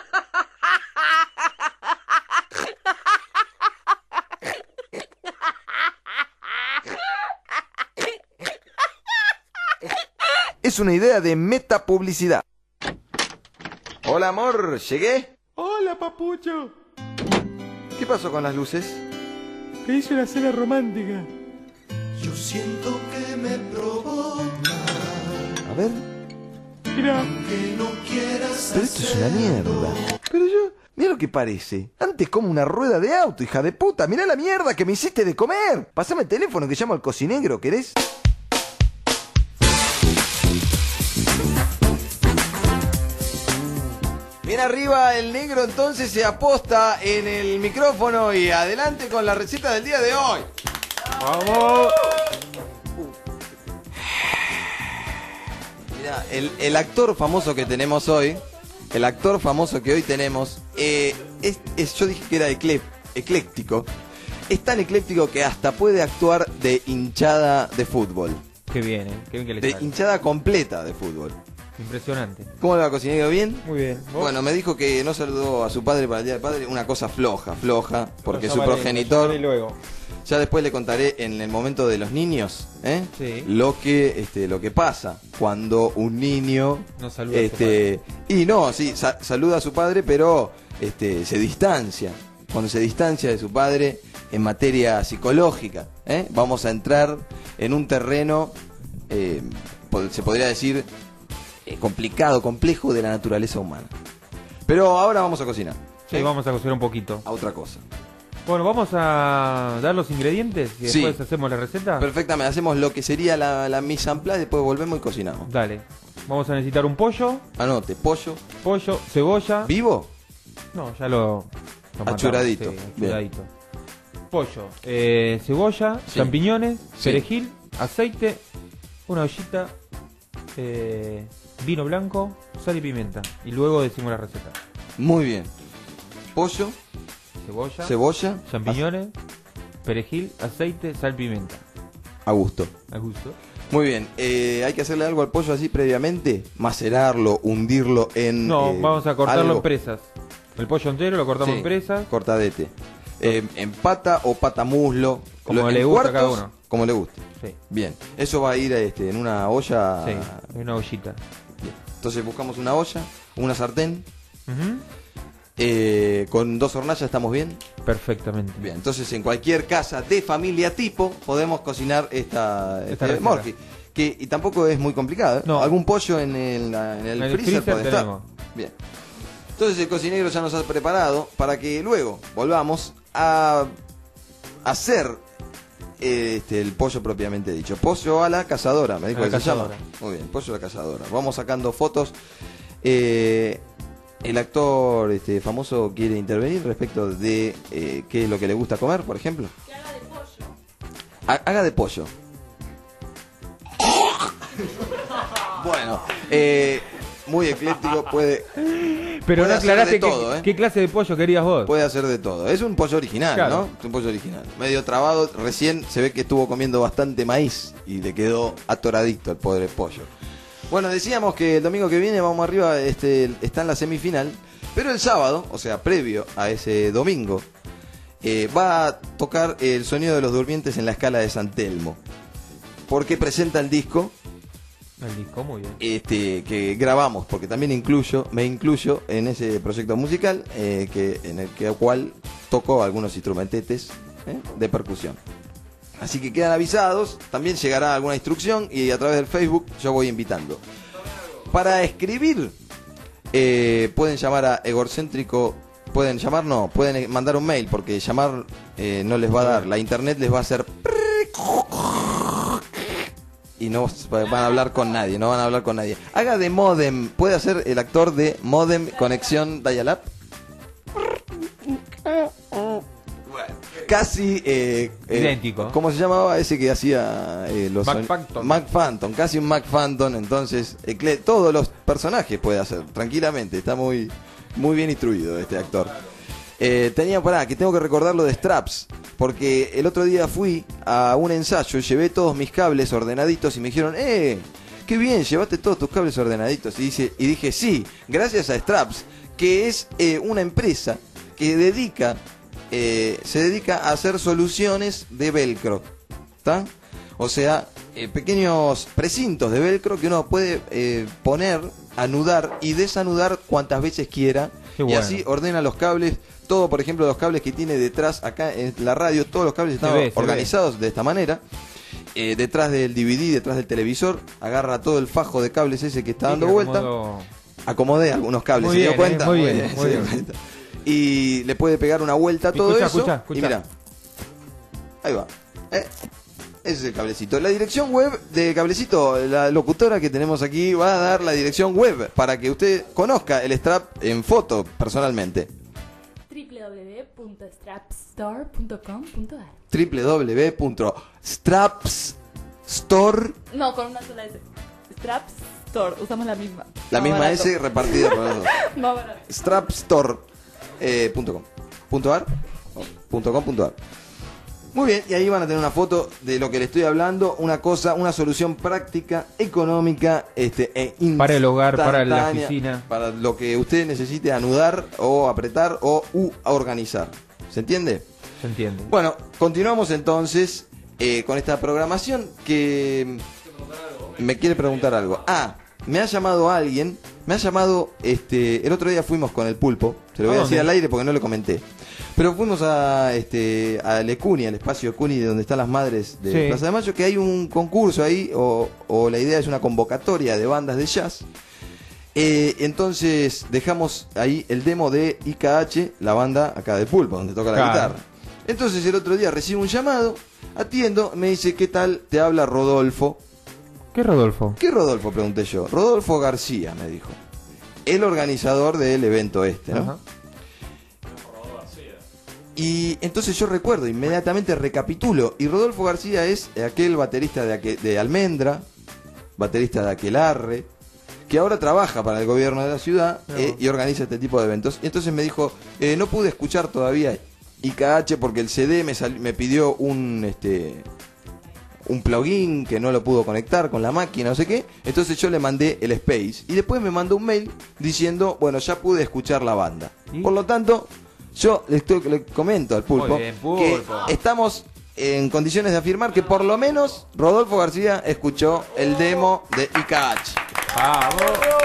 Es una idea de metapublicidad. Hola amor, ¿llegué?
Hola, papucho.
¿Qué pasó con las luces?
Te hice una cena romántica.
Yo siento que me provoca
A ver.
Mira,
que no quieras
Pero esto es una mierda. Pero yo, mira lo que parece. Antes como una rueda de auto, hija de puta. Mirá la mierda que me hiciste de comer. Pasame el teléfono que llamo al cocinegro, ¿querés? Bien arriba el negro, entonces se aposta en el micrófono y adelante con la receta del día de hoy.
¡Vamos!
Mirá, el, el actor famoso que tenemos hoy, el actor famoso que hoy tenemos, eh, es, es- yo dije que era eclé- ecléctico. Es tan ecléctico que hasta puede actuar de hinchada de fútbol.
Qué bien, ¿eh? Qué bien que le
De
sale.
hinchada completa de fútbol.
Impresionante.
¿Cómo le va, cocinero? ¿Bien?
Muy bien. ¿Vos?
Bueno, me dijo que no saludó a su padre para el Día del Padre, una cosa floja, floja, porque
Lo
su
llamaré,
progenitor,
lo llamaré luego.
ya después le contaré en el momento de los niños, ¿eh?
Sí.
Lo que este lo que pasa cuando un niño
No saluda a su
este y no, sí, sa- saluda a su padre, pero este se distancia. Cuando se distancia de su padre en materia psicológica, ¿eh? Vamos a entrar en un terreno eh, po- se podría decir eh, complicado, complejo de la naturaleza humana. Pero ahora vamos a cocinar.
Sí,
¿eh?
vamos a cocinar un poquito.
A otra cosa.
Bueno, vamos a dar los ingredientes y
Sí.
después hacemos la receta.
Perfectamente, hacemos lo que sería la, la mise en place, después volvemos y cocinamos.
Dale. Vamos a necesitar un pollo,
Anote, pollo,
pollo, cebolla.
¿vivo?
No, ya lo, lo matamos,
Achuradito.
sí,
Bien.
achuradito. Pollo, eh, cebolla,
Sí.
champiñones,
Sí.
perejil, aceite, una ollita, eh, vino blanco, sal y pimienta. Y luego decimos la receta.
Muy bien. Pollo,
Cebolla,
cebolla,
champiñones, perejil, aceite, sal, pimienta.
a gusto.
A gusto.
Muy bien, eh, hay que hacerle algo al pollo así previamente, macerarlo, hundirlo en...
No,
eh,
vamos a cortarlo
algo.
en presas. El pollo entero lo cortamos
Sí,
en presas.
cortadete. Eh, en pata o pata muslo.
Como
Lo-
le
en
gusta a cada
cuartos,
uno.
Como le guste.
Sí,
Bien, eso va a ir este, en una olla...
sí, en una ollita.
Bien. Entonces buscamos una olla, una sartén,
Ujú.
eh, con dos hornallas, ¿estamos bien?
Perfectamente.
Bien, entonces en cualquier casa de familia tipo podemos cocinar esta,
Esta
este
receta.
morfi, que y tampoco es muy complicado, ¿eh?
No.
Algún pollo en el, en el
En el
freezer,
freezer
puede
tenemos.
estar. Bien. Entonces el cocinero ya nos ha preparado para que luego volvamos a hacer eh, este, el pollo propiamente dicho. Pollo a la cazadora, me dijo
A la
que se llama.
cazadora.
Muy bien, pollo a la cazadora. Vamos sacando fotos. Eh, el actor este, famoso quiere intervenir respecto de eh, qué es lo que le gusta comer, por ejemplo. Que haga de pollo. Haga de pollo. Bueno, eh, muy ecléctico, puede,
Pero
Puede
no
hacer
aclaraste
de
qué,
todo, ¿eh?
qué clase de pollo querías vos.
puede hacer de todo. Es un pollo original,
Claro.
¿no? Es un pollo original. Medio trabado, recién se ve que estuvo comiendo bastante maíz y le quedó atoradito el pobre pollo. Bueno, decíamos que el domingo que viene, vamos arriba, este, está en la semifinal, pero el sábado, o sea, previo a ese domingo, eh, va a tocar el sonido de los durmientes en la escala de San Telmo, porque presenta el disco
El disco, muy bien.
este, que grabamos, porque también incluyo, me incluyo en ese proyecto musical, eh, que, en el que, cual toco algunos instrumentetes eh, de percusión. Así que quedan avisados, también llegará alguna instrucción y a través del Facebook yo voy invitando. Para escribir, eh, pueden llamar a Egorcéntrico, pueden llamar, no, pueden mandar un mail, porque llamar eh, no les va a dar, la internet les va a hacer... Y no van a hablar con nadie, no van a hablar con nadie. Haga de modem, ¿puede hacer el actor de modem conexión dial-up? Casi eh, eh,
Idéntico.
¿Cómo se llamaba ese que hacía eh, los
Mac
son-
Phantom.
Mac Phantom, casi un Mac Phantom. Entonces, Ecle- todos los personajes puede hacer tranquilamente. Está muy, muy bien instruido este actor. Eh, tenía para que tengo que recordar lo de Straps, porque el otro día fui a un ensayo y llevé todos mis cables ordenaditos y me dijeron, eh, qué bien, llevaste todos tus cables ordenaditos. Y, dice, y dije, sí, gracias a Straps, que es eh, una empresa que dedica, eh, se dedica a hacer soluciones de velcro, ¿está? O sea, eh, pequeños precintos de velcro que uno puede eh, poner, anudar y desanudar cuantas veces quiera.
Qué
Y
bueno.
así ordena los cables. Todo, por ejemplo, los cables que tiene detrás acá en la radio, todos los cables están
ve, se
organizados de esta manera. Eh, detrás del D V D, detrás del televisor, agarra todo el fajo de cables ese que está
Sí,
dando
que
vuelta.
acomodo-
Acomodé algunos cables,
Muy
¿se dio
bien,
cuenta?
eh, muy bien,
se
muy
dio
bien.
cuenta. Y le puede pegar una vuelta a todo
Escucha,
eso.
escucha, escucha.
Y mira, ahí va. Eh, Ese es el Cablecito. La dirección web de Cablecito, la locutora que tenemos aquí va a dar la dirección web para que usted conozca el strap en foto personalmente.
doble u doble u doble u punto strapstore punto com punto a r
doble u doble u doble u punto strapstore.
No, con una sola S. Strapstore, usamos la misma.
La
Más
misma
barato.
S repartida por los dos.
Más barato.
strapstore punto com punto a r punto com punto a r. Muy bien, y ahí van a tener una foto de lo que le estoy hablando, una cosa, una solución práctica, económica, este, e
Para el hogar, para la
instantánea,
oficina.
para lo que usted necesite anudar o apretar o u, organizar. ¿Se entiende?
Se entiende.
Bueno, continuamos entonces eh, con esta programación que me quiere preguntar algo. Ah, me ha llamado alguien, me ha llamado, este, el otro día fuimos con el Pulpo, se lo voy a
¿A
decir
dónde?
al aire porque no le comenté. Pero fuimos a este a Lecuni, al espacio Cuni, de donde están las madres de
Sí.
Plaza de Mayo, que hay un concurso ahí, o, o la idea es una convocatoria de bandas de jazz. Eh, entonces dejamos ahí el demo de I K H, la banda acá de Pulpo, donde toca la
Claro.
guitarra. Entonces el otro día recibo un llamado, atiendo, me dice, ¿qué tal? Te habla Rodolfo.
¿Qué Rodolfo?
¿Qué Rodolfo? Pregunté yo. Rodolfo García, me dijo. El organizador del evento este, ¿no?
Ajá.
Y entonces yo recuerdo, inmediatamente recapitulo. Y Rodolfo García es aquel baterista de, aque- de Almendra, baterista de Aquelarre, que ahora trabaja para el gobierno de la ciudad eh, y organiza este tipo de eventos. Y entonces me dijo, eh, no pude escuchar todavía I K H porque el C D me, sal- me pidió un este un plugin que no lo pudo conectar con la máquina, no sé qué. Entonces yo le mandé el Space. Y después me mandó un mail diciendo, bueno, ya pude escuchar la banda.
¿Y?
Por lo tanto, yo le, estoy- le comento al Pulpo,
Muy bien, Pulpo.
que estamos en condiciones de afirmar que por lo menos Rodolfo García escuchó el demo de I K H.
Vamos.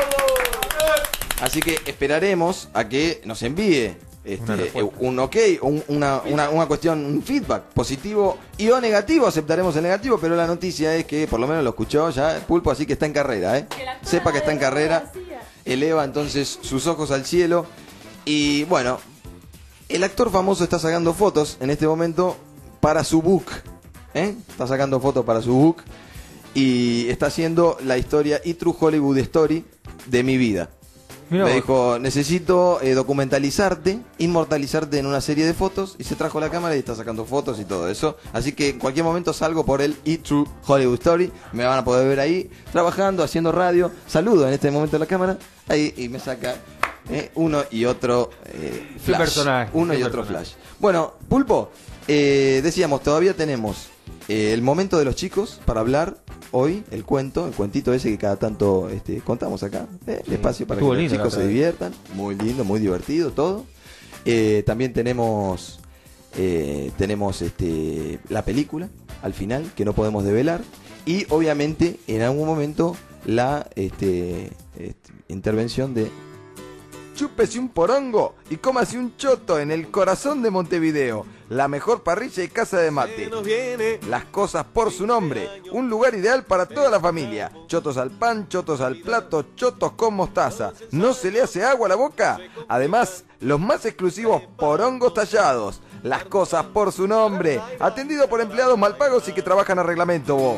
Así que esperaremos a que nos envíe
Una
este,
respuesta.
un ok, un- una, una, una cuestión, un feedback positivo y o negativo. Aceptaremos el negativo, pero la noticia es que por lo menos lo escuchó ya el Pulpo, así que está en carrera, ¿eh? Sepa que está en carrera, eleva entonces sus ojos al cielo y bueno, el actor famoso está sacando fotos en este momento para su book, ¿eh? Está sacando fotos para su book y está haciendo la historia y True Hollywood Story de mi vida.
Mirá
Me
vos.
dijo, necesito eh, documentalizarte, inmortalizarte en una serie de fotos y se trajo la cámara y está sacando fotos y todo eso. Así que en cualquier momento salgo por el E True Hollywood Story, me van a poder ver ahí trabajando, haciendo radio. Saludo en este momento a la cámara ahí y me saca eh, uno y otro eh, flash.
personaje,
uno
qué
y otro
personaje.
flash. Bueno, Pulpo, eh, decíamos, todavía tenemos eh, el momento de los chicos para hablar. Hoy, el cuento, el cuentito ese que cada tanto este, contamos acá. eh, el
Sí,
espacio para que
estuvo
los
lindo la
chicos se
otra vez.
diviertan. Muy lindo, muy divertido todo. Eh, también tenemos eh, tenemos este la película al final, que no podemos develar. Y obviamente, en algún momento, la este, este, intervención de chúpese un porongo y cómase un choto en el corazón de Montevideo. La mejor parrilla y casa de mate. Las cosas por su nombre. Un lugar ideal para toda la familia. Chotos al pan, chotos al plato, chotos con mostaza. ¿No se le hace agua a la boca? Además, los más exclusivos porongos tallados. Las cosas por su nombre. Atendido por empleados mal pagos y que trabajan a reglamento, vos.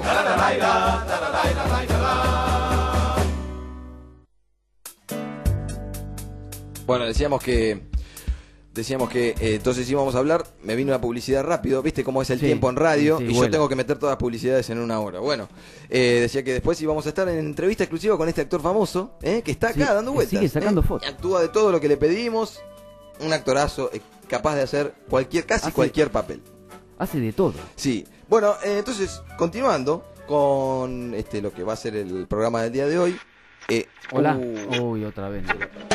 Bueno, decíamos que decíamos que eh, entonces íbamos a hablar, me vino la publicidad rápido, viste cómo es el
Sí,
tiempo en radio
sí,
y yo
vuela.
tengo que meter todas las publicidades en una hora. Bueno, eh, decía que después íbamos a estar en entrevista exclusiva con este actor famoso, eh, que está acá
Sí,
dando
que
vueltas.
sigue sacando
eh,
fotos.
Actúa de todo lo que le pedimos, un actorazo eh, capaz de hacer cualquier, casi
Hace-
cualquier papel.
Hace de todo.
Sí, bueno, eh, entonces continuando con este lo que va a ser el programa del día de hoy. eh,
Hola.
uh,
Uy, otra vez.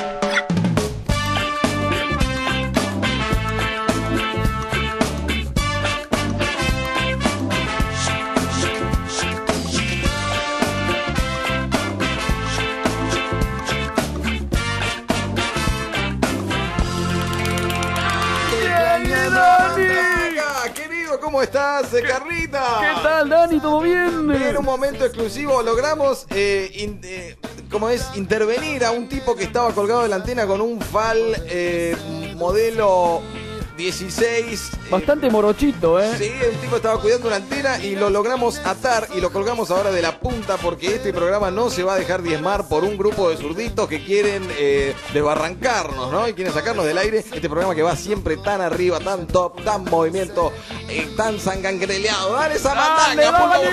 Acá, querido, ¿cómo estás, eh, Carlita?
¿Qué tal, Dani? ¿Todo bien?
En un momento exclusivo logramos, eh, in- eh, ¿cómo es? Intervenir a un tipo que estaba colgado de la antena con un fal eh, modelo dieciséis.
Bastante morochito, ¿eh?
Sí, el tipo estaba cuidando una antena y lo logramos atar y lo colgamos ahora de la punta porque este programa no se va a dejar diezmar por un grupo de zurditos que quieren eh, desbarrancarnos, ¿no? Y quieren sacarnos del aire. Este programa que va siempre tan arriba, tan top, tan movimiento, eh, tan sangangreleado. ¡Dale esa mandanga, por favor!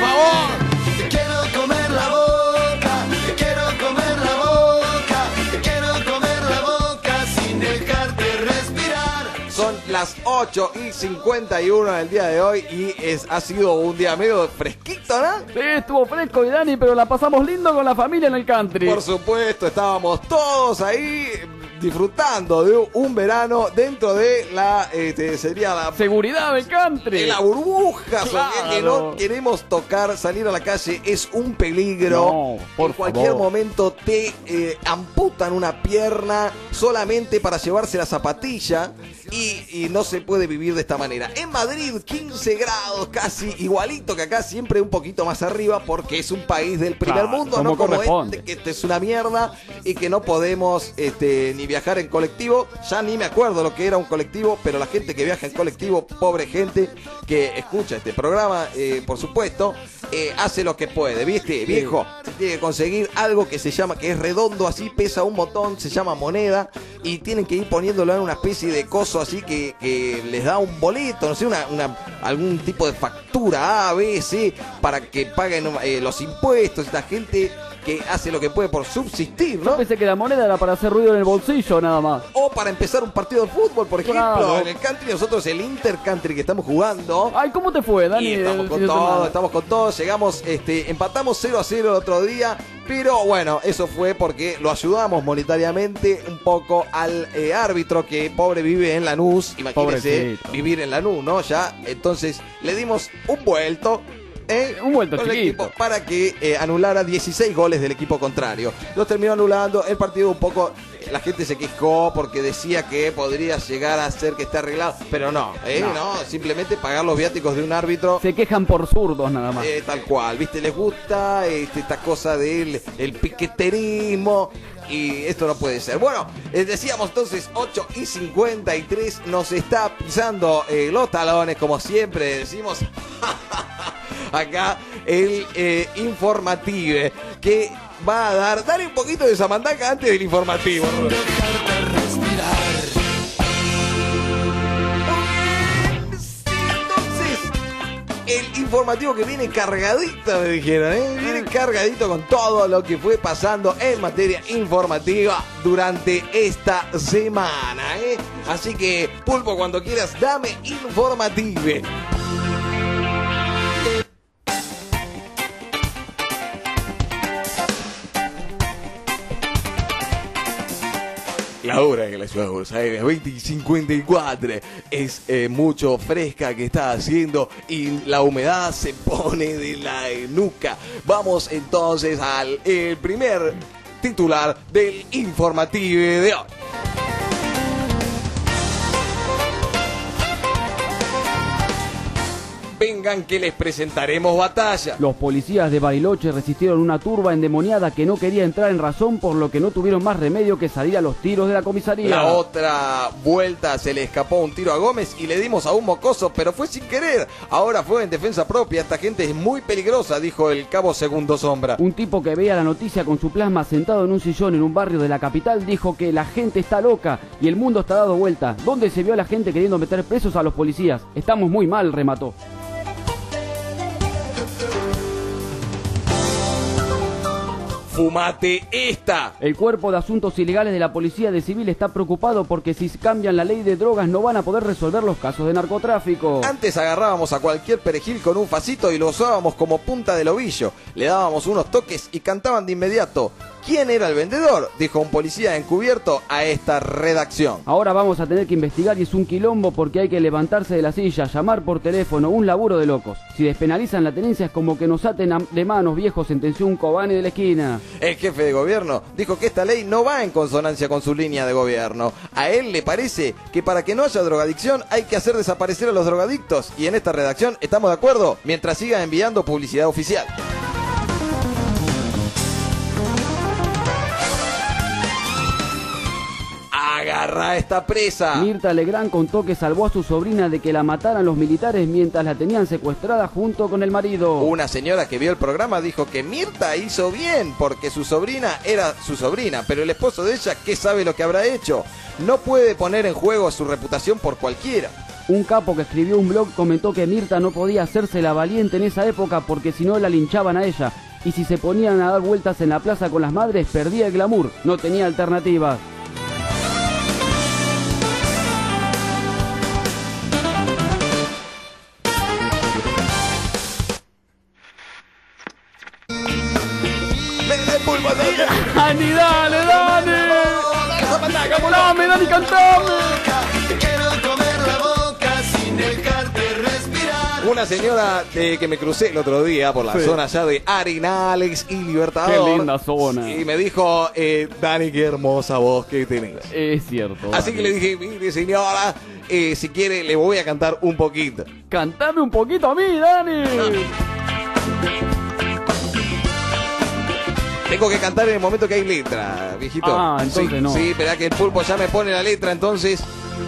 Te quiero comer la boca, te quiero comer la boca, te quiero comer la boca sin dejarte respirar.
Son las ocho y cincuenta y uno del día de hoy y es, ha sido un día medio fresquito, ¿no?
Sí, estuvo fresco y Dani, pero la pasamos lindo con la familia en el country.
Por supuesto, estábamos todos ahí disfrutando de un verano dentro de la, este, sería la
seguridad del country.
de la burbuja,
Claro.
que no queremos tocar, salir a la calle es un peligro.
No, por
en cualquier
favor.
momento te eh, amputan una pierna solamente para llevarse la zapatilla y, y no se puede vivir de esta manera. En Madrid, quince grados, casi igualito que acá, siempre un poquito más arriba porque es un país del primer
Claro,
mundo,
como
no como
corresponde.
este, que este es una mierda y que no podemos este, ni viajar en colectivo. Ya ni me acuerdo lo que era un colectivo, pero la gente que viaja en colectivo, pobre gente que escucha este programa, eh, por supuesto, eh, hace lo que puede, ¿viste? Viejo, se tiene que conseguir algo que se llama, que es redondo así, pesa un montón, se llama moneda y tienen que ir poniéndolo en una especie de coso así que, que les da un boleto, no sé, una, una, algún tipo de factura A, B, C, para que paguen eh, los impuestos. Esta gente que hace lo que puede por subsistir,
Yo
¿no?
pensé que la moneda era para hacer ruido en el bolsillo nada más.
O para empezar un partido de fútbol, por ejemplo.
Claro.
En el country, nosotros el Inter Country que estamos jugando.
Ay, ¿cómo te fue, Dani?
Y estamos
el
con
fin de
todo,
semana?
estamos con todo. Llegamos, este, empatamos cero a cero el otro día. Pero bueno, eso fue porque lo ayudamos monetariamente un poco al eh, árbitro que pobre vive en Lanús. Imagínense
Pobrecito.
vivir en Lanús, ¿no? Ya, entonces le dimos un vuelto. ¿eh?
Un vuelto
con el
chiquito.
equipo para que eh, anulara dieciséis goles del equipo contrario. Los terminó anulando. El partido un poco, eh, la gente se quejó porque decía que podría llegar a ser que esté arreglado, pero no, ¿eh?
No.
no, simplemente pagar los viáticos de un árbitro.
Se quejan por zurdos nada más.
Eh, tal cual, ¿viste? Les gusta este, esta cosa del el piqueterismo y esto no puede ser. Bueno, eh, decíamos entonces ocho y cincuenta y tres, nos está pisando eh, los talones, como siempre decimos acá, el eh, informative que va a dar, dale un poquito de Samandaca antes del informativo. El informativo que viene cargadito, me dijeron, ¿eh? Viene cargadito con todo lo que fue pasando en materia informativa durante esta semana, ¿eh? Así que, Pulpo, cuando quieras, dame informative. La hora que la ciudad de Buenos Aires, veinte y cincuenta y cuatro, es eh, mucho fresca que está haciendo y la humedad se pone de la nuca. Vamos entonces al el primer titular del informativo de hoy. Vengan que les presentaremos batalla.
Los policías de Bariloche resistieron una turba endemoniada que no quería entrar en razón, por lo que no tuvieron más remedio que salir a los tiros de la comisaría.
La otra vuelta se le escapó un tiro a Gómez y le dimos a un mocoso, pero fue sin querer. Ahora fue en defensa propia. Esta gente es muy peligrosa, dijo el cabo Segundo Sombra.
Un tipo que veía la noticia con su plasma sentado en un sillón en un barrio de la capital dijo que la gente está loca y el mundo está dado vuelta. ¿Dónde se vio a la gente queriendo meter presos a los policías? Estamos muy mal, remató.
Fumate esta.
El Cuerpo de Asuntos Ilegales de la Policía de Civil está preocupado porque si cambian la ley de drogas no van a poder resolver los casos de narcotráfico.
Antes agarrábamos a cualquier perejil con un facito y lo usábamos como punta del ovillo. Le dábamos unos toques y cantaban de inmediato. ¿Quién era el vendedor?, dijo un policía encubierto a esta redacción.
Ahora vamos a tener que investigar y es un quilombo porque hay que levantarse de la silla, llamar por teléfono, un laburo de locos. Si despenalizan la tenencia es como que nos aten a- de manos, viejos, sentenció un cobane de la esquina.
El jefe de gobierno dijo que esta ley no va en consonancia con su línea de gobierno. A él le parece que para que no haya drogadicción hay que hacer desaparecer a los drogadictos. Y en esta redacción estamos de acuerdo mientras siga enviando publicidad oficial. Parra está presa.
Mirta Legrand contó que salvó a su sobrina de que la mataran los militares mientras la tenían secuestrada junto con el marido.
Una señora que vio el programa dijo que Mirta hizo bien porque su sobrina era su sobrina, pero el esposo de ella, ¿qué sabe lo que habrá hecho? No puede poner en juego su reputación por cualquiera.
Un capo que escribió un blog comentó que Mirta no podía hacerse la valiente en esa época porque si no la linchaban a ella. Y si se ponían a dar vueltas en la plaza con las madres, perdía el glamour. No tenía alternativas. ¡Dani, dale, Dani! ¡Dame, Dani, cantame!
Te quiero comer la boca sin dejarte respirar.
Una señora eh, que me crucé el otro día por la
Sí.
zona allá de Arenales y Libertador.
Qué linda zona.
Y me dijo, eh, Dani, qué hermosa voz que tenés.
Es cierto.
Así
Dani.
que le dije, mire señora, eh, si quiere le voy a cantar un poquito.
Cantame un poquito a mí, Dani.
Tengo que cantar en el momento que hay letra, viejito.
Ah, entonces
sí,
no.
Sí, espera que el pulpo ya me pone la letra, entonces...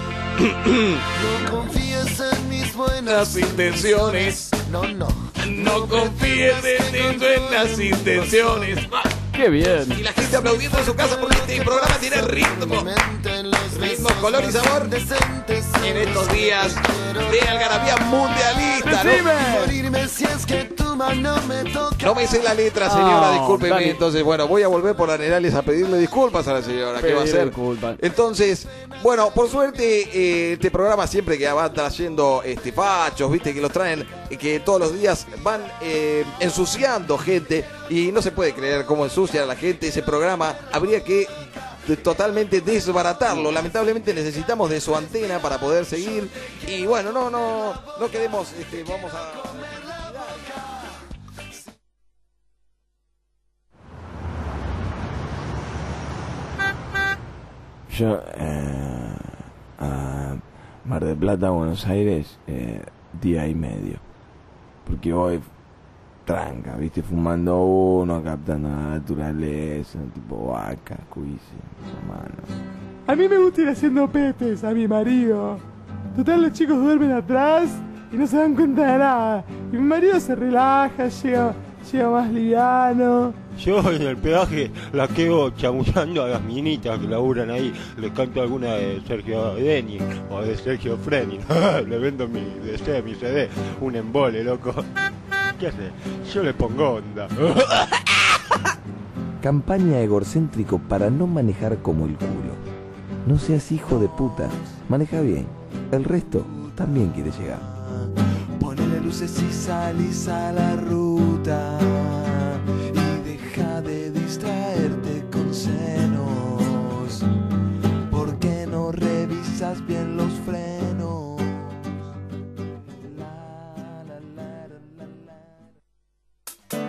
No confíes en mis buenas
Las intenciones.
No, no.
No confíes en, en las intenciones.
Qué bien.
Y la gente aplaudiendo en su casa porque este programa tiene ritmo. Ritmo, color y sabor. En estos días de algarabía mundialista, ¿no?
Decime.
Morirme si es que tu mano me toca.
No me sé la letra, señora,
Ah,
discúlpeme.
Dani.
Entonces, bueno, voy a volver por Arenales a pedirle disculpas a la señora. ¿Qué va a
Pedirle
hacer?
disculpas.
Entonces, bueno, por suerte, eh, este programa siempre que va trayendo este fachos, viste, que los traen, eh, que todos los días van eh, ensuciando gente. Y no se puede creer cómo ensucian a la gente. Ese programa habría que de- totalmente desbaratarlo. Lamentablemente necesitamos de su antena para poder seguir. Y bueno, no, no, no queremos, este, vamos a...
Yo, eh, a Mar del Plata, Buenos Aires, eh, día y medio. Porque voy tranca, viste, fumando uno, captando la naturaleza, tipo vaca, cuisi, mano.
A mí me gusta ir haciendo pepes a mi marido. Total, los chicos duermen atrás y no se dan cuenta de nada. Y mi marido se relaja, llega, llega más liviano.
Yo en el peaje la quedo chamullando a las minitas que laburan ahí. Les canto alguna de Sergio Denis o de Sergio Freni. Le vendo mi D C, mi C D. Un embole, loco. ¿Qué hace? Yo le pongo onda.
Campaña egocéntrico para no manejar como el culo. No seas hijo de puta, maneja bien. El resto también quiere llegar.
Ponele luces y salís a la ruta y deja de distraerte con senos. ¿Por qué no revisas bien los frenos? La, la, la, la, la.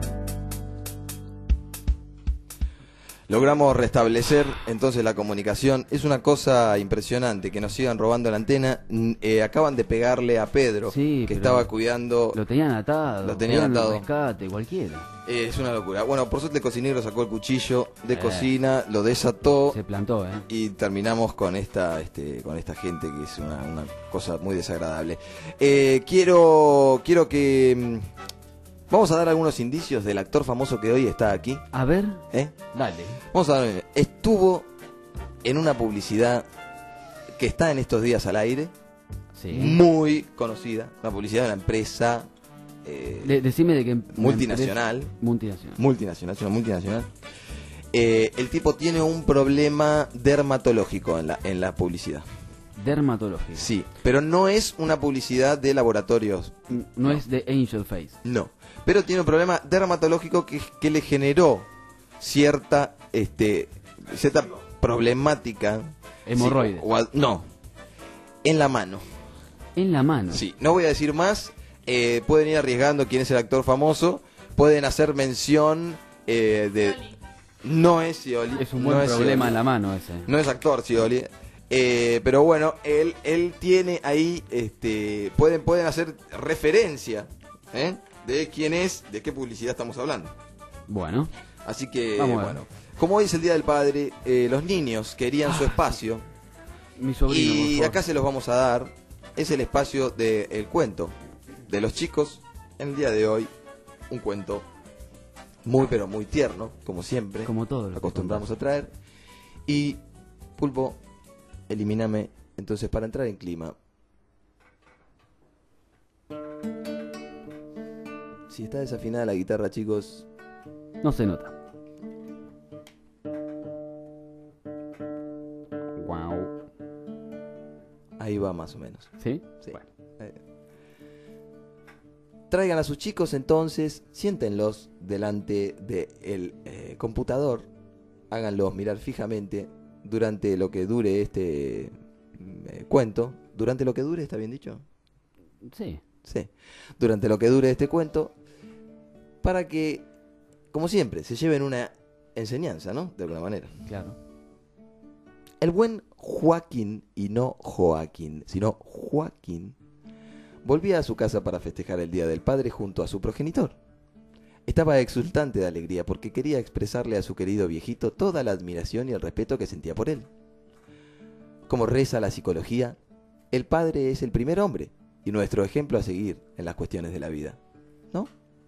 Logramos restablecer entonces la comunicación. Es una cosa impresionante que nos sigan robando la antena. N- eh, acaban de pegarle a Pedro,
Sí,
que
pero
estaba cuidando.
Lo tenían atado.
Lo tenían
pedían
atado.
rescate, cualquiera.
Eh, es una locura. Bueno, por suerte el cocinero sacó el cuchillo de
Eh.
cocina, lo desató
Se plantó, ¿eh?
y terminamos con esta, este, con esta gente que es una, una cosa muy desagradable. Eh, quiero, quiero que mm, vamos a dar algunos indicios del actor famoso que hoy está aquí.
A ver,
¿eh?
dale.
Vamos a ver. Estuvo en una publicidad que está en estos días al aire,
Sí.
muy conocida, una publicidad de una empresa eh,
De- decime de qué. em-
multinacional.
empresa- Multinacional.
multinacional, es una multinacional. Eh, el tipo tiene un problema dermatológico en la, en la publicidad.
Dermatológico.
Sí, pero no es una publicidad de laboratorios,
N- No, es de Angel Face.
no. Pero tiene un problema dermatológico que, que le generó cierta, este, cierta problemática.
Hemorroides.
Sí, o al- no, en la mano.
En la mano.
Sí, no voy a decir más. Eh, pueden ir arriesgando quién es el actor famoso. Pueden hacer mención eh, de... No es Scioli.
Es un buen
no es
problema
Scioli.
en la mano ese.
No es actor Scioli. Eh, pero bueno, él, él tiene ahí, este, pueden, pueden hacer referencia, ¿eh? De quién es, de qué publicidad estamos hablando.
Bueno.
Así que,
Vamos a ver.
bueno, como hoy es el Día del Padre, eh, los niños querían
Ah,
su espacio
Mi sobrino, por
Y
favor.
acá se los vamos a dar. Es el espacio del cuento de los chicos. En el día de hoy, un cuento muy pero muy tierno, como siempre.
Como todos los
acostumbramos a traer. Y Pulpo, elimíname entonces para entrar en clima. Si está desafinada la guitarra, chicos,
No se nota. Wow.
ahí va más o menos.
¿Sí?
Sí.
Bueno.
Eh, Traigan a sus chicos entonces, siéntenlos delante del eh, computador, háganlos mirar fijamente durante lo que dure este eh, cuento. ¿Durante lo que dure, está bien dicho?
Sí.
Sí. Durante lo que dure este cuento, para que, como siempre, se lleven una enseñanza, ¿no? De alguna manera.
Claro.
El buen Joaquín, y no Joaquín, sino Joaquín, volvía a su casa para festejar el Día del Padre junto a su progenitor. Estaba exultante de alegría porque quería expresarle a su querido viejito toda la admiración y el respeto que sentía por él. Como reza la psicología, el padre es el primer hombre y nuestro ejemplo a seguir en las cuestiones de la vida, ¿no?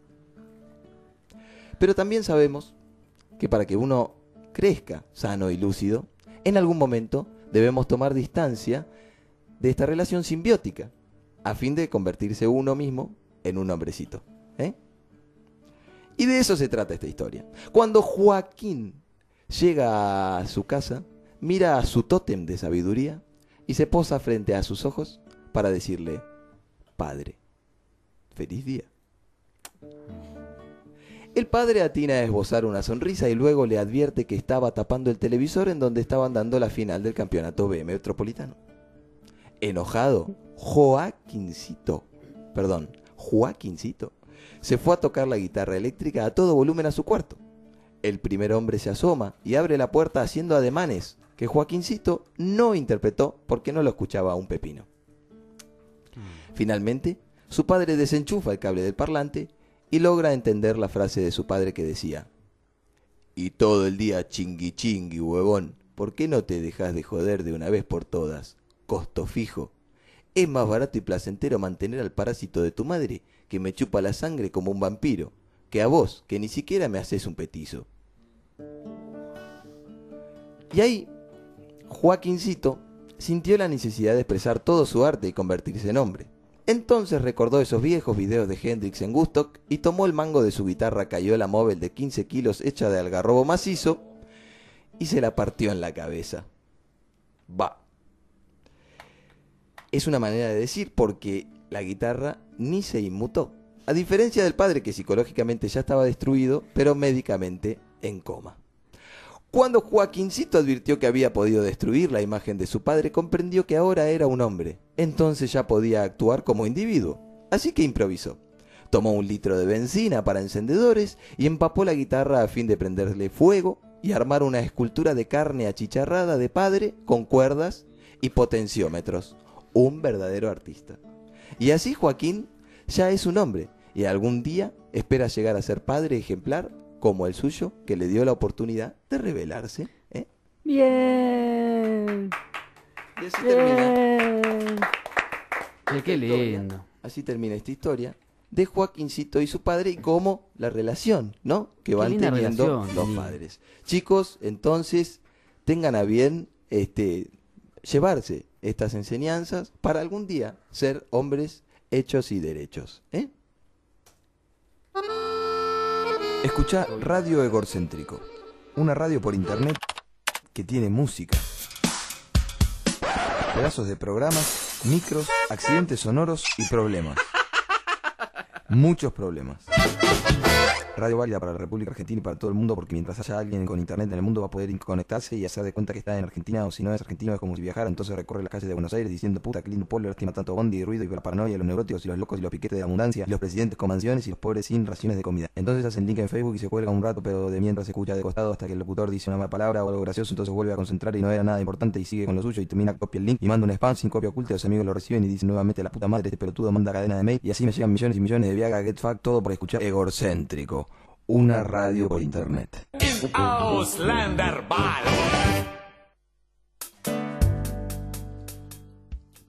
Pero también sabemos que para que uno crezca sano y lúcido, en algún momento debemos tomar distancia de esta relación simbiótica, a fin de convertirse uno mismo en un hombrecito. ¿eh? Y de eso se trata esta historia. Cuando Joaquín llega a su casa, mira a su tótem de sabiduría y se posa frente a sus ojos para decirle: Padre, feliz día. El padre atina a esbozar una sonrisa y luego le advierte que estaba tapando el televisor en donde estaban dando la final del campeonato B metropolitano. Enojado, Joaquincito, perdón, Joaquincito, se fue a tocar la guitarra eléctrica a todo volumen a su cuarto. El primer hombre se asoma y abre la puerta haciendo ademanes que Joaquincito no interpretó porque no lo escuchaba un pepino. Finalmente, su padre desenchufa el cable del parlante y logra entender la frase de su padre que decía: y todo el día chingui chingui, huevón, ¿por qué no te dejas de joder de una vez por todas? Costo fijo. Es más barato y placentero mantener al parásito de tu madre, que me chupa la sangre como un vampiro, que a vos, que ni siquiera me haces un petizo. Y ahí, Joaquincito sintió la necesidad de expresar todo su arte y convertirse en hombre. Entonces recordó esos viejos videos de Hendrix en Woodstock y tomó el mango de su guitarra Cayola Móvil de quince kilos hecha de algarrobo macizo y se la partió en la cabeza. Va. Es una manera de decir porque la guitarra ni se inmutó, a diferencia del padre que psicológicamente ya estaba destruido, pero médicamente en coma. Cuando Joaquincito advirtió que había podido destruir la imagen de su padre, comprendió que ahora era un hombre, entonces ya podía actuar como individuo, así que improvisó. Tomó un litro de benzina para encendedores y empapó la guitarra a fin de prenderle fuego y armar una escultura de carne achicharrada de padre con cuerdas y potenciómetros. Un verdadero artista. Y así Joaquín ya es un hombre y algún día espera llegar a ser padre ejemplar como el suyo, que le dio la oportunidad de revelarse. ¿eh?
Bien.
Y así termina.
Bien. Ay, qué lindo.
Así termina esta historia de Joaquincito y su padre y cómo la relación, ¿no? Que van
linda
teniendo
relación,
los
linda.
padres. Chicos, entonces, tengan a bien este llevarse estas enseñanzas para algún día ser hombres hechos y derechos. ¿eh?
Escucha Radio Egorcéntrico, una radio por internet que tiene música, pedazos de programas, micros, accidentes sonoros y problemas. Muchos problemas. Radio válida para la República Argentina y para todo el mundo, porque mientras haya alguien con internet en el mundo va a poder conectarse y hacer de cuenta que está en Argentina, o si no es argentino es como si viajara. Entonces recorre las calles de Buenos Aires diciendo: puta, qué lindo pueblo, lástima tanto bondi y ruido y la paranoia, los neuróticos y los locos y los piquetes de abundancia, y los presidentes con mansiones y los pobres sin raciones de comida. Entonces hacen link en Facebook y se cuelga un rato, pero de mientras se escucha de costado hasta que el locutor dice una mala palabra o algo gracioso, entonces vuelve a concentrar y no era nada importante y sigue con lo suyo y termina, copia el link y manda un spam sin copia oculta, los amigos lo reciben y dicen nuevamente: la puta madre, este pelotudo manda cadena de mail, y así me llegan millones y millones de Viagra, Get Fuck, todo por escuchar Egorcéntrico, una radio por internet.
Auslander Ball.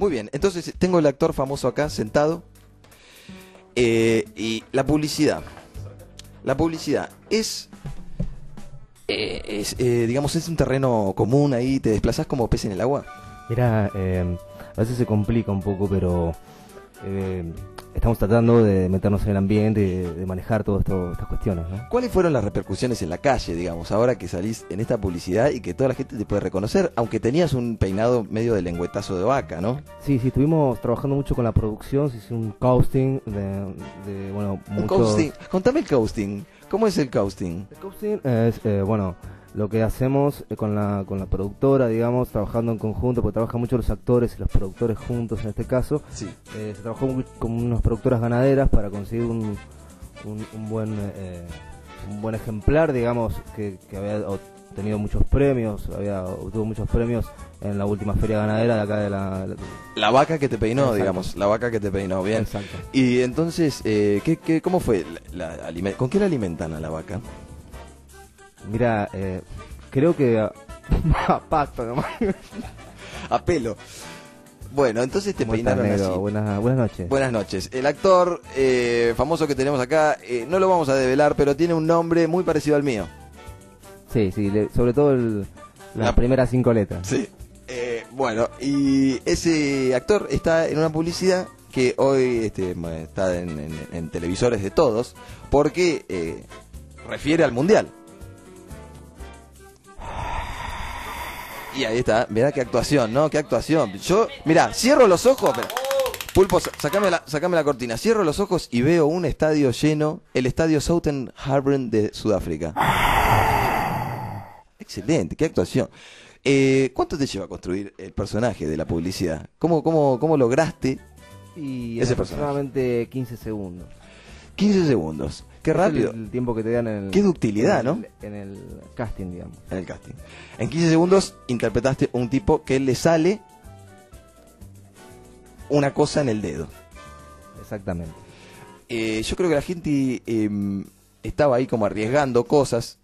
Muy bien, entonces tengo el actor famoso acá sentado. Eh, y la publicidad. La publicidad es, eh, es eh, digamos, es un terreno común ahí, te desplazás como pez en el agua.
Mira, eh, a veces se complica un poco, pero eh, estamos tratando de meternos en el ambiente y de, de manejar todas esto- estas cuestiones, ¿no?
¿Cuáles fueron las repercusiones en la calle, digamos, ahora que salís en esta publicidad y que toda la gente te puede reconocer, aunque tenías un peinado medio de lengüetazo de vaca, ¿no?
Sí, sí, estuvimos trabajando mucho con la producción, se hizo un casting de, de bueno,
Un
muchos...
casting. Contame el casting. ¿Cómo es el casting?
El casting es, eh, bueno, lo que hacemos eh, con la con la productora, digamos, trabajando en conjunto, porque trabajan mucho los actores y los productores juntos en este caso.
Sí.
Eh, se trabajó muy- con unas productoras ganaderas para conseguir un, un, un buen eh, un buen ejemplar, digamos, que, que había obtenido muchos premios, había obtuvo muchos premios en la última feria ganadera de acá de la...
La vaca que te peinó,
Exacto.
digamos. La vaca que te peinó, bien.
Exacto.
Y entonces, eh, ¿qué, qué, ¿cómo fue? La, la alime- ¿Con qué la alimentan a la vaca?
Mira, eh, creo que a, a pasto nomás.
A pelo. Bueno, entonces te
¿Cómo
peinaron
estás, negro?
así.
Buenas, buenas noches.
Buenas noches. El actor eh, famoso que tenemos acá, eh, no lo vamos a develar, pero tiene un nombre muy parecido al mío.
Sí, sí, le- sobre todo el, las
La-
primeras cinco letras.
Sí. Eh, bueno, y ese actor está en una publicidad que hoy este, bueno, está en, en- en televisores de todos, porque eh, refiere al Mundial. Y ahí está, mirá qué actuación, ¿no? Qué actuación. Yo, mirá, cierro los ojos. Pero, Pulpo, sa- sacame la, sacame la cortina. Cierro los ojos y veo un estadio lleno, el estadio Southern Harbour de Sudáfrica. Excelente, qué actuación. Eh, ¿Cuánto te lleva a construir el personaje de la publicidad? ¿Cómo, cómo, cómo lograste
Y
ese
en
personaje?
aproximadamente quince segundos.
quince segundos. Qué
Es
rápido.
El, el tiempo que te dan en el...
Qué ductilidad,
en
¿no?
el- En el casting, digamos.
En el casting. En quince segundos interpretaste un tipo que le sale una cosa en el dedo.
Exactamente.
Eh, yo creo que la gente eh, estaba ahí como arriesgando cosas.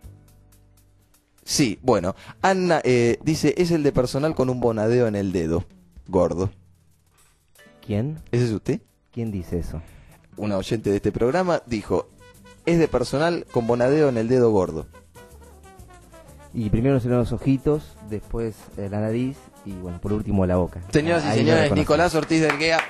Sí, bueno. Ana eh, dice, es el de personal con un bonadeo en el dedo. Gordo.
¿Quién?
¿Ese es usted?
¿Quién dice eso?
Una oyente de este programa dijo, es de personal con bonadeo en el dedo gordo.
Y primero nos salieron los ojitos, después eh, la nariz y bueno, por último la boca.
Señoras y
Ahí lo
señores,
reconocí.
Nicolás Ortiz del Guea.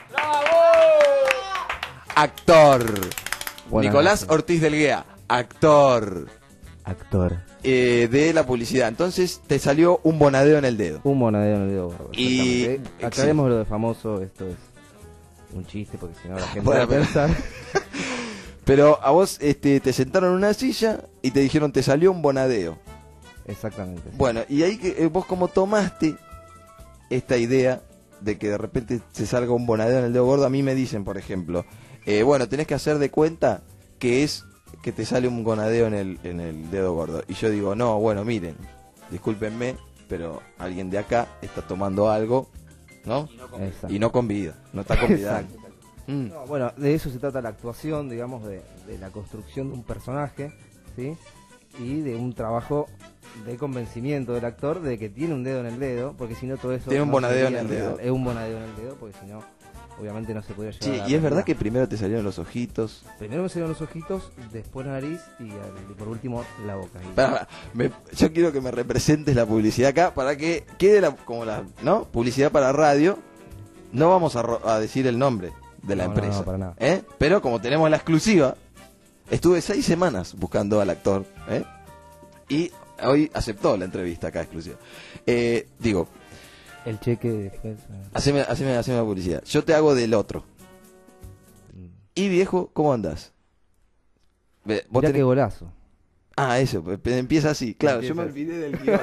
Actor.
Buenas
Nicolás
noches.
Ortiz del Guea. Actor.
Actor.
eh, de la publicidad. Entonces te salió un bonadeo en el dedo.
Un monedero en el dedo gordo.
Y-
exactamente. Aclaremos lo de famoso, esto es un chiste porque si no la gente
Bueno,
va a
pero-
pensar.
Pero a vos este, te sentaron en una silla y te dijeron te salió un bonadeo.
Exactamente. sí.
Bueno, y ahí que, eh, vos como tomaste esta idea de que de repente se salga un bonadeo en el dedo gordo, a mí me dicen, por ejemplo, eh, bueno, tenés que hacer de cuenta que es que te sale un bonadeo en el, en el dedo gordo. Y yo digo, no, bueno, miren, discúlpenme, pero alguien de acá está tomando algo, ¿no?
Exacto.
Y no convida, no está convidando.
Exacto.
Mm.
No, bueno, de eso se trata la actuación, digamos, de, de la construcción de un personaje, ¿sí? Y de un trabajo de convencimiento del actor de que tiene un dedo en el dedo, porque si no todo eso...
Tiene un
no
bonadeo
sería
en el
real.
dedo.
Es un bonadeo en el dedo, porque si no, obviamente no se podría llevar
Sí,
a la
y es verdad
realidad.
que primero te salieron los ojitos.
Primero me salieron los ojitos, después la nariz y, al- y por último la boca. Y-
Pará, pará, me- yo quiero que me representes la publicidad acá para que quede la, como la, ¿no? Publicidad para radio. No vamos a, ro- a decir el nombre de la
No, no,
empresa.
no, para nada.
¿eh? Pero como tenemos la exclusiva, estuve seis semanas buscando al actor, ¿eh? Y hoy aceptó la entrevista acá exclusiva. Eh, digo,
El cheque después... eh,
haceme, haceme, haceme la publicidad. Yo te hago del otro. Y viejo, ¿cómo andás? Ve, vos
Mirá
tenés-
qué golazo.
Ah, eso, pe- pe- empieza así. Claro, yo me
Empieza
olvidé del guión.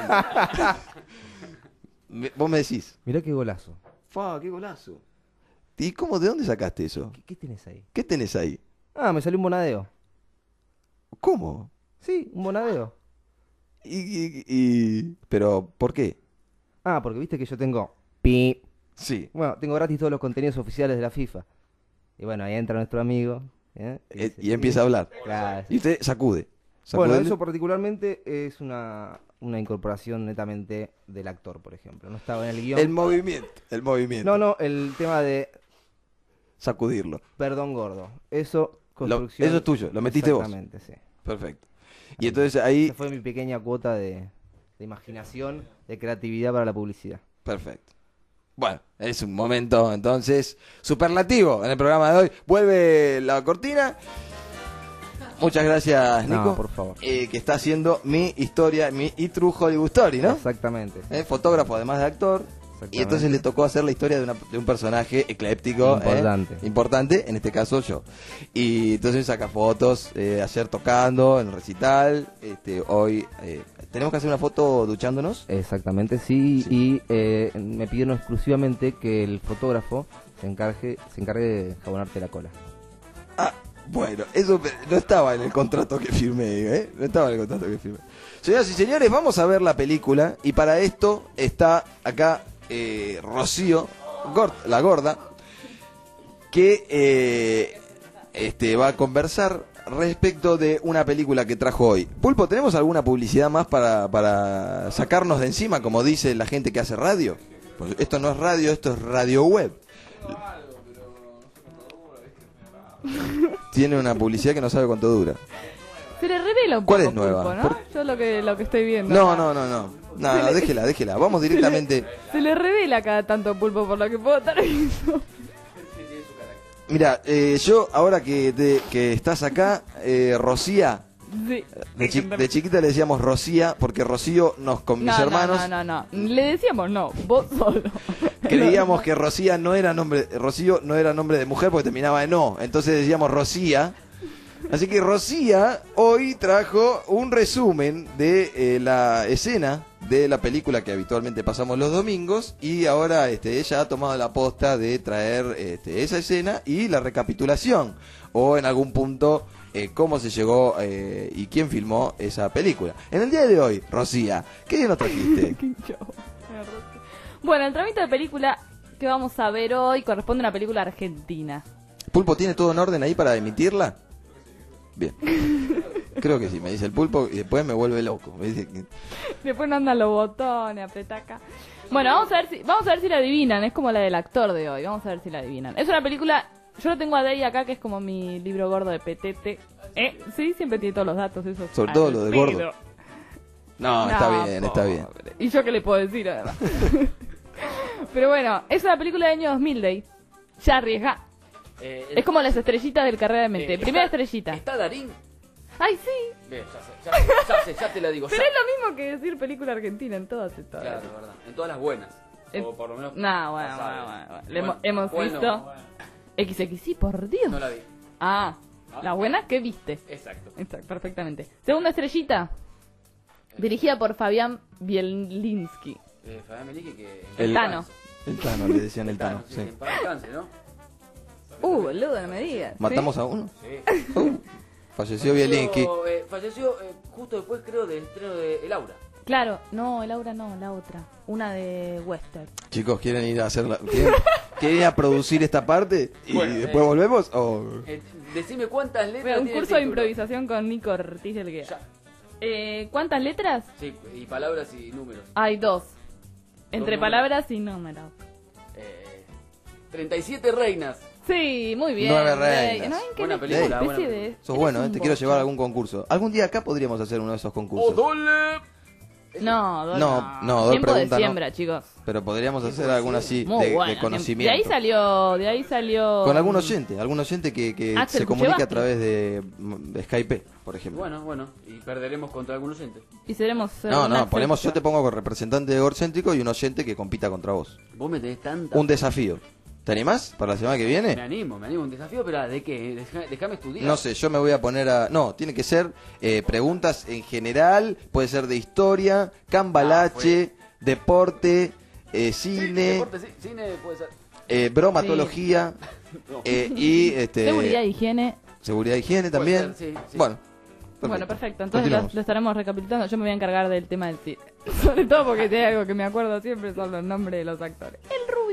Me- vos me decís,
Mirá qué golazo.
fa, qué golazo. ¿Y cómo, de dónde sacaste eso?
¿Qué, qué tenés ahí?
¿Qué tenés ahí?
Ah, me salió un bonadeo.
¿Cómo?
Sí, un bonadeo.
Y, y- y- pero, ¿por qué?
Ah, porque viste que yo tengo... Pi.
Sí.
Bueno, tengo gratis todos los contenidos oficiales de la FIFA. Y bueno, ahí entra nuestro amigo. ¿eh?
Eh,
dice,
y empieza a hablar.
Claro.
Y usted sacude.
Bueno,
Sacudirle.
eso particularmente es una, una incorporación netamente del actor, por ejemplo. No estaba en el guión.
El movimiento, el movimiento.
No, no, el tema de
Sacudirlo.
perdón gordo. Eso,
Lo-
construcción.
eso es tuyo, lo metiste vos.
Exactamente, sí.
Perfecto. Y entonces ahí...
Esa fue mi pequeña cuota de, de imaginación, de creatividad para la publicidad.
Perfecto. Bueno, es un momento entonces superlativo en el programa de hoy. Vuelve la cortina. Muchas gracias,
No,
Nico.
por favor.
Eh, que está haciendo mi historia, mi E True Hollywood Story, ¿no?
Exactamente.
Eh, fotógrafo además de actor. Y entonces le tocó hacer la historia de, una- de un personaje ecléptico.
Importante.
eh, importante, en este caso yo. Y entonces saca fotos, eh, ayer tocando en el recital. Este, hoy eh, tenemos que hacer una foto duchándonos.
Exactamente, sí, y eh, me pidieron exclusivamente que el fotógrafo se encargue, se encargue de jabonarte la cola.
Bueno, eso pe- no estaba en el contrato que firmé, ¿eh? No estaba en el contrato que firmé. Señoras y señores, vamos a ver la película. Y para esto está acá eh, Rocío, Gord- la gorda, que eh, este, va a conversar respecto de una película que trajo hoy. Pulpo, ¿tenemos alguna publicidad más para, para sacarnos de encima, como dice la gente que hace radio? Pues esto no es radio, esto es radio web. Tiene una publicidad que no sabe cuánto dura.
Se le revela un
¿Cuál
poco
es nueva?
Pulpo, ¿no?
Por-
Yo lo que, lo que estoy viendo.
No,
acá.
no, no, no. No,
Se
no,
le-
déjela, déjela. Vamos directamente.
Se le revela cada tanto Pulpo por lo que puedo estar viendo.
Mira, eh, yo ahora que, te- que estás acá, eh, Rocía,
Sí.
de, chi- de chiquita le decíamos Rocía porque Rocío nos con mis
no,
hermanos
No, no, no, no. Le decíamos no, vos solo.
creíamos que Rocía no era nombre, Rocío no era nombre de mujer porque terminaba en no, entonces decíamos Rocía. Así que Rocía hoy trajo un resumen de eh, la escena de la película que habitualmente pasamos los domingos y ahora este, ella ha tomado la posta de traer este, esa escena y la recapitulación o en algún punto eh, cómo se llegó eh, y quién filmó esa película. En el día de hoy, Rocía, ¿qué nos trajiste?
Qué show. Bueno, el trámite de película que vamos a ver hoy corresponde a una película argentina.
¿Pulpo tiene todo en orden ahí para emitirla? Bien. Creo que sí, me dice el Pulpo y después me vuelve loco. Me dice que...
Después no andan los botones, apretá acá. Bueno, vamos a ver si vamos a ver si la adivinan. Es como la del actor de hoy. Vamos a ver si la adivinan. Es una película. Yo lo tengo a Day acá, que es como mi libro gordo de petete. ¿Eh? Sí, siempre tiene todos los datos esos.
Sobre todo
al
lo de
pedo.
gordo. No, está
No,
bien, está bien.
¿Y yo qué le puedo decir, además? Pero bueno, es una película del año dos mil, Day. Ya arriesga.
Eh,
Es como las estrellitas del Carrera de Mente.
Eh,
Primera
está-
estrellita.
¿Está Darín?
Ay, sí.
Bien, ya sé, ya, sé, ya sé, ya te la digo.
Pero
ya.
es lo mismo que decir película argentina en todas estas.
Claro, verdad. En todas las buenas.
En-
O por lo menos.
No, bueno, bueno,
pasables.
bueno, bueno. Le
Bueno,
hemos, hemos
bueno,
visto
bueno.
X X, sí, por Dios.
No la vi.
Ah, la buena que viste.
Exacto.
Exacto, perfectamente. Segunda estrellita. Dirigida por Fabián Bielinski.
Eh, Fabián Meliche que...
El
Tano.
El Tano, le decían el Tano.
sí,
Sí.
en paz descanse, ¿no?
Uh, boludo, no me digas.
¿Matamos
¿Sí?
a uno?
Sí.
Uh, falleció Bielinski.
Eh, falleció eh, justo después, creo, del estreno de El Aura.
Claro, no, el Aura no, la otra. Una de Western.
Chicos, ¿quieren ir a hacer la... ¿quieren, quieren ir a producir esta parte? ¿Y
Bueno,
después
eh.
volvemos? ¿O...?
Eh, decime cuántas letras
Mira, un
tiene el
curso de
título.
improvisación con Nico Ortiz del Guía.
Ya.
Eh, ¿Cuántas letras?
Sí, y palabras y números.
Hay dos. Entre
números.
palabras y números.
Eh, treinta y siete reinas.
Sí, muy bien.
Nueve
Rey.
reinas.
¿No? ¿En qué
Buena
especie
película,
de-
buena película.
Sos
Eres
bueno,
un
¿eh? Te quiero
bocho.
llevar a algún concurso. Algún día acá podríamos hacer uno de esos concursos.
¡Odole!
No, Dol
No, no, Dol
Tiempo de
pregunta no.
siembra, chicos.
Pero podríamos hacer alguno así
Muy
de, de
bueno.
conocimiento.
De ahí salió, de ahí salió.
Con algún oyente, algún oyente que, que
Axel
se comunique a
Kuchevaski.
través de, de Skype, por ejemplo.
Bueno, bueno. Y perderemos contra algún oyente.
Y seremos. eh,
No,
una
no, ponemos, yo
secta.
te pongo con representante de Gorcéntrico y un oyente que compita contra vos.
Vos me tenés tanta...
Un desafío. ¿Te animás para la semana que
Me
viene?
animo, me animo. Un desafío, pero ¿de qué? Deja- Déjame estudiar.
No sé, yo me voy a poner a... No, tiene que ser eh, preguntas en general, puede ser de historia, cambalache, deporte, eh,
Sí,
cine,
deporte, sí, cine puede ser.
eh, bromatología
No.
eh, y este,
Seguridad, higiene.
seguridad e higiene
Puede
también.
ser, sí, sí.
Bueno, perfecto.
Bueno, perfecto. Entonces lo,
Continuamos.
lo estaremos recapitulando. Yo me voy a encargar del tema del cine. Sobre todo porque si hay algo que me acuerdo siempre son los nombres de los actores. El rubio ese.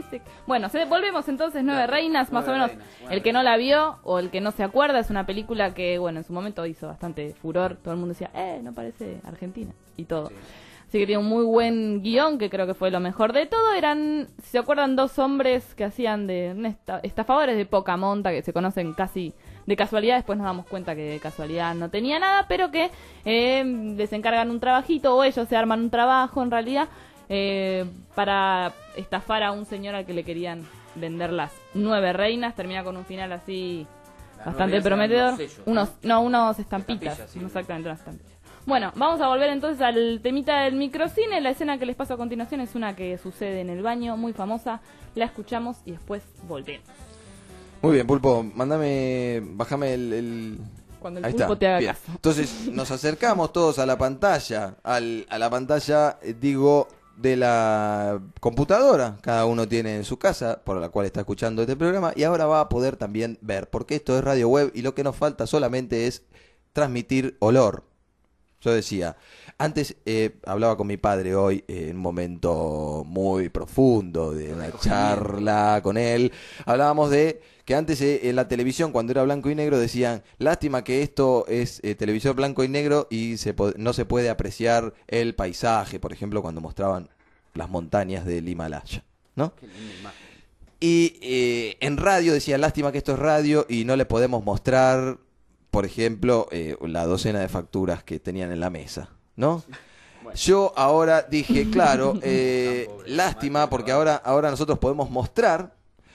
dice... Bueno, se, volvemos entonces, Nueve Reinas, más o menos. El que no la vio o el que no se acuerda, es una película que, bueno, en su momento hizo bastante furor. Todo el mundo decía, eh, no parece Argentina y todo. Así que tiene un muy buen guión, que creo que fue lo mejor de todo. Eran, si se acuerdan, dos hombres que hacían de esta- estafadores de poca monta, que se conocen casi de casualidad. Después nos damos cuenta que de casualidad no tenía nada, pero que eh, les encargan un trabajito, o ellos se arman un trabajo, en realidad, eh, para estafar a un señor al que le querían vender las nueve reinas. Termina con un final así
Las
bastante
nueve reinas eran
prometedor.
unos sellos,
unos, no, unos estampitas.
Estampillas, sí.
Exactamente, unas estampitas. Bueno, vamos a volver entonces al temita del microcine. La escena que les paso a continuación es una que sucede en el baño, muy famosa. La escuchamos y después volvemos.
Muy bien, Pulpo, mándame, bájame el... el...
Cuando el
Ahí
pulpo
está,
te haga
bien.
caso.
Entonces nos acercamos todos a la pantalla, al, a la pantalla, eh, digo, de la computadora. Cada uno tiene en su casa, por la cual está escuchando este programa, y ahora va a poder también ver, porque esto es radio web y lo que nos falta solamente es transmitir olor. Yo decía, antes eh, hablaba con mi padre hoy eh, en un momento muy profundo de una charla con él. Hablábamos de que antes eh, en la televisión, cuando era blanco y negro, decían, lástima que esto es eh, televisor blanco y negro y se po- no se puede apreciar el paisaje, por ejemplo, cuando mostraban las montañas del Himalaya, ¿no?
Qué linda imagen.
Y eh, en radio decían, lástima que esto es radio y no le podemos mostrar, por ejemplo, eh, la docena de facturas que tenían en la mesa, ¿no?
Bueno.
Yo ahora dije, claro, eh, lástima porque ahora, ahora nosotros podemos mostrar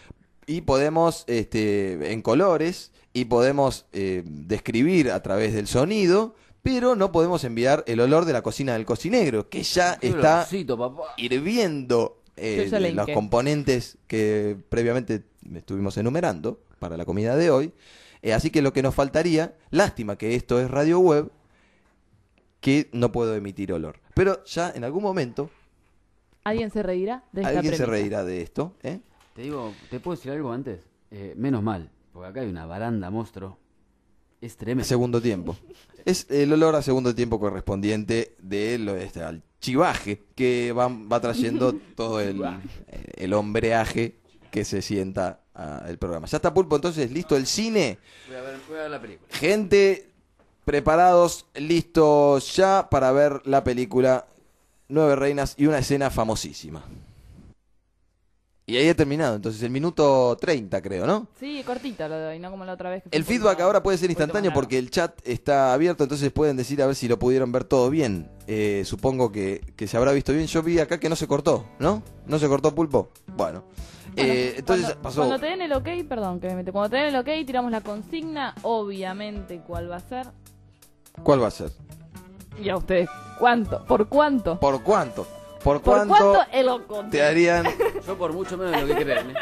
y podemos, este, en colores, y podemos eh, describir a través del sonido, pero no podemos enviar el olor de la cocina del cocinegro, que ya
Qué
está
olorcito, papá.
hirviendo eh,
Yo ya le
los
hinqué.
componentes que previamente estuvimos enumerando para la comida de hoy. Eh, así que lo que nos faltaría, lástima que esto es radio web, que no puedo emitir olor. Pero ya en algún momento
¿Alguien se reirá de esta
alguien se
premisa?
reirá de esto, ¿eh?
Te digo, ¿te puedo decir algo antes? Eh, menos mal, porque acá hay una baranda monstruo. Es tremendo.
Segundo tiempo. Es el olor a segundo tiempo correspondiente de lo este, al chivaje que va, va trayendo todo el, el hombreaje que se sienta a el programa. Ya está, Pulpo, entonces, listo el cine.
Voy a ver, voy a ver la película.
Gente, preparados, listos ya para ver la película Nueve Reinas y una escena famosísima. Y ahí he terminado, entonces el minuto treinta creo, ¿no?
Sí, cortita lo de hoy, no como la otra vez. Que fue
El
un
feedback
poquito-
ahora puede ser
un poquito
instantáneo
más largo.
porque el chat está abierto, entonces pueden decir a ver si lo pudieron ver todo bien. Eh, supongo que, que se habrá visto bien. Yo vi acá que no se cortó, ¿no? ¿No se cortó, Pulpo? Bueno.
Bueno,
Eh, entonces
cuando,
pasó...
cuando te den el ok, perdón, que me mete. Cuando te den el ok, tiramos la consigna, obviamente, ¿cuál va a ser?
¿Cuál va a ser?
Y a ustedes, ¿cuánto? ¿Por cuánto?
¿Por cuánto? ¿Por
¿Por
cuánto,
cuánto el oco?
te harían?
Yo por mucho menos de lo que creen, ¿eh?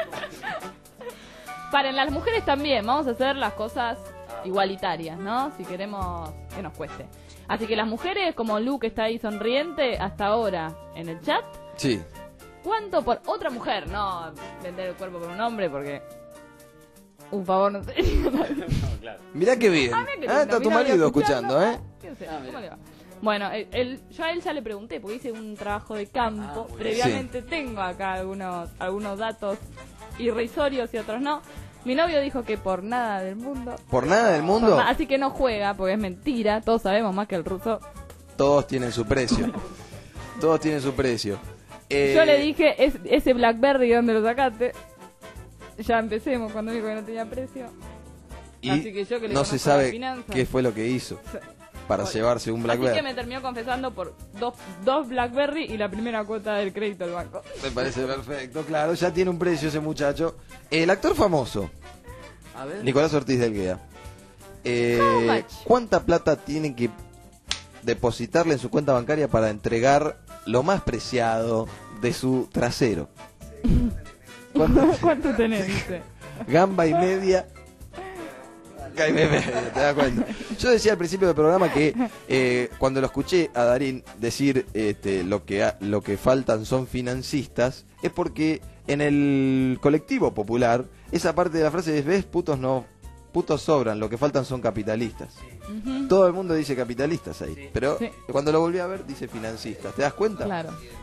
Para las mujeres también, vamos a hacer las cosas igualitarias, ¿no? Si queremos que nos cueste. Así que las mujeres, como Lu que está ahí sonriente, hasta ahora en el chat,
Sí.
¿cuánto por otra mujer? No vender el cuerpo por un hombre porque... Un favor, no sé.
Mirá qué bien.
Ah, mirá qué
Ah,
lindo,
está tu
mirá,
marido
mirá,
escuchando, ¿eh?
Fíjense,
Ah,
¿cómo
mira.
le va? Bueno, él, él- yo a él ya le pregunté, porque hice un trabajo de campo.
Ah, muy
Previamente tengo acá algunos, algunos datos irrisorios y otros no. Mi novio dijo que por nada del mundo.
¿Por nada del
Por
mundo?
na- así que no juega, porque es mentira. Todos sabemos más que el ruso.
Todos tienen su precio. Todos tienen su precio. Eh,
Yo le dije, "Es- ese Blackberry, ¿de dónde lo sacaste?" Ya empecemos cuando dijo que no tenía precio.
y
así que yo que le
no se
conozco las
sabe
finanzas.
qué fue lo que hizo para
Bueno,
llevarse un
Así que
Blackberry.
me terminó confesando por dos, dos Blackberry y la primera cuota del crédito del banco.
Me parece perfecto, claro, ya tiene un precio ese muchacho. El actor famoso,
A ver.
Nicolás Ortiz del Guía. Eh,
How much?
¿Cuánta plata tiene que depositarle en su cuenta bancaria para entregar lo más preciado de su trasero? ¿Cuánto?
¿Cuánto tenés? Dice.
Gamba y media. Gamba y media, ¿te das cuenta? Yo decía al principio del programa que eh, cuando lo escuché a Darín decir este, lo que ha- lo que faltan son financistas, es porque en el colectivo popular esa parte de la frase es, ves, putos no, putos sobran, lo que faltan son capitalistas.
Ujú.
Todo el mundo dice capitalistas ahí, pero
Sí.
cuando lo volví a ver dice financistas, ¿te das cuenta?
Claro.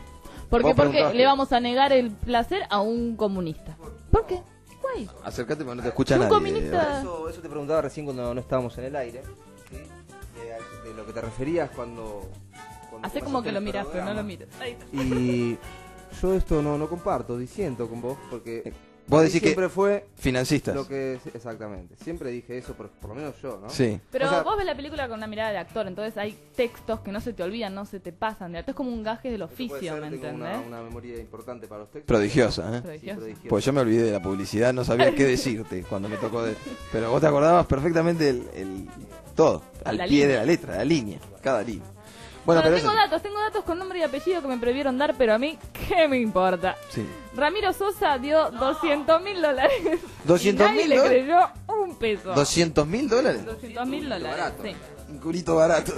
¿Por qué?
Vos
Porque
preguntaste.
le vamos a negar el placer a un comunista. ¿Por qué? Guay.
Acércate porque no te escucha
Un
nadie.
comunista.
Eso, eso te preguntaba recién cuando no estábamos en el aire. ¿Sí? De, de lo que te referías cuando. cuando
Hace como que lo miras, pero no lo miras. Ahí está.
Y yo esto no, no comparto, disiento con vos, porque.
Vos
a mí
decís
siempre
que
fue
financistas.
Lo que, exactamente. Siempre dije eso, por, por lo menos yo, ¿no?
Sí.
Pero
O sea,
vos ves la película con una mirada de actor, entonces hay textos que no se te olvidan, no se te pasan. De alto es como un gaje del
puede
oficio,
ser,
¿me
tengo
entendés?
una, una memoria importante para los textos.
Prodigiosa, ¿eh?
Prodigiosa.
Prodigiosa.
Pues yo me olvidé de la publicidad, no sabía qué decirte cuando me tocó de... Pero vos te acordabas perfectamente el, el- todo, al
La
pie
línea.
de la letra, la línea, cada línea. Bueno,
Bueno,
pero
tengo
eso...
datos, tengo datos con nombre y apellido que me prohibieron dar, pero a mí, ¿qué me importa?
Sí.
Ramiro Sosa dio doscientos mil dólares.
¿doscientos
Y nadie
mil
le
dólares?
creyó un peso.
¿doscientos mil dólares?
doscientos mil dólares, sí.
Un culito barato.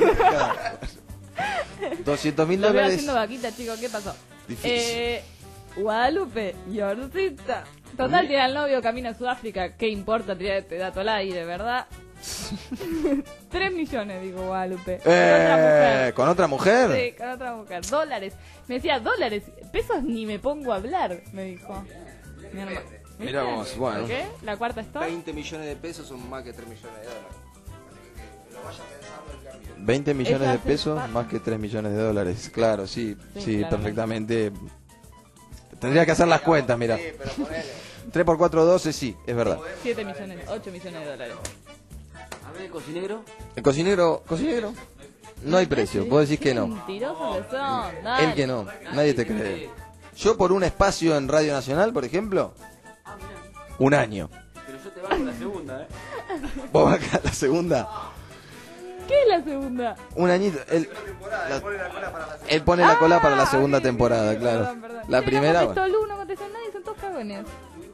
doscientos mil
Lo veo
dólares.
haciendo vaquita, chicos, ¿qué pasó?
Difícil.
Eh, Guadalupe y Orcita. Total, tiene al novio, camina a Sudáfrica. ¿Qué importa tirar este dato al aire, verdad? Tres millones, digo Guadalupe. Con otra
Eh,
mujer.
¿Con otra mujer?
Sí, con otra mujer. Dólares. Me decía, dólares. Pesos ni me pongo a hablar, me dijo. Mi hermano. ¿Viste?
Mirá vos, bueno.
¿Por qué? La cuarta está.
veinte millones de pesos son más que tres millones de dólares.
veinte millones
Ella
de
hace
pesos
pa-
más que tres millones de dólares. Claro, sí,
Sí,
sí,
claramente.
perfectamente. Tendría que hacer las cuentas, mira. tres por cuatro, doce, sí, es verdad.
siete millones, ocho millones de dólares.
A ver, el cocinero.
El cocinero, cocinero, no hay precio, vos decís que
Qué
no.
mentirosos que son. Dale.
El que no, nadie te cree. Yo por un espacio en Radio Nacional, por ejemplo, un año.
Pero yo te banco la segunda, ¿eh?
Vos acá la segunda,
¿Qué es la segunda?
un añito. Él, la- él pone la cola para la segunda temporada, claro.
Perdón, perdón.
La
Mira,
primera,
no
bueno.
contestó Lu, no contestó nadie, son todos cagones.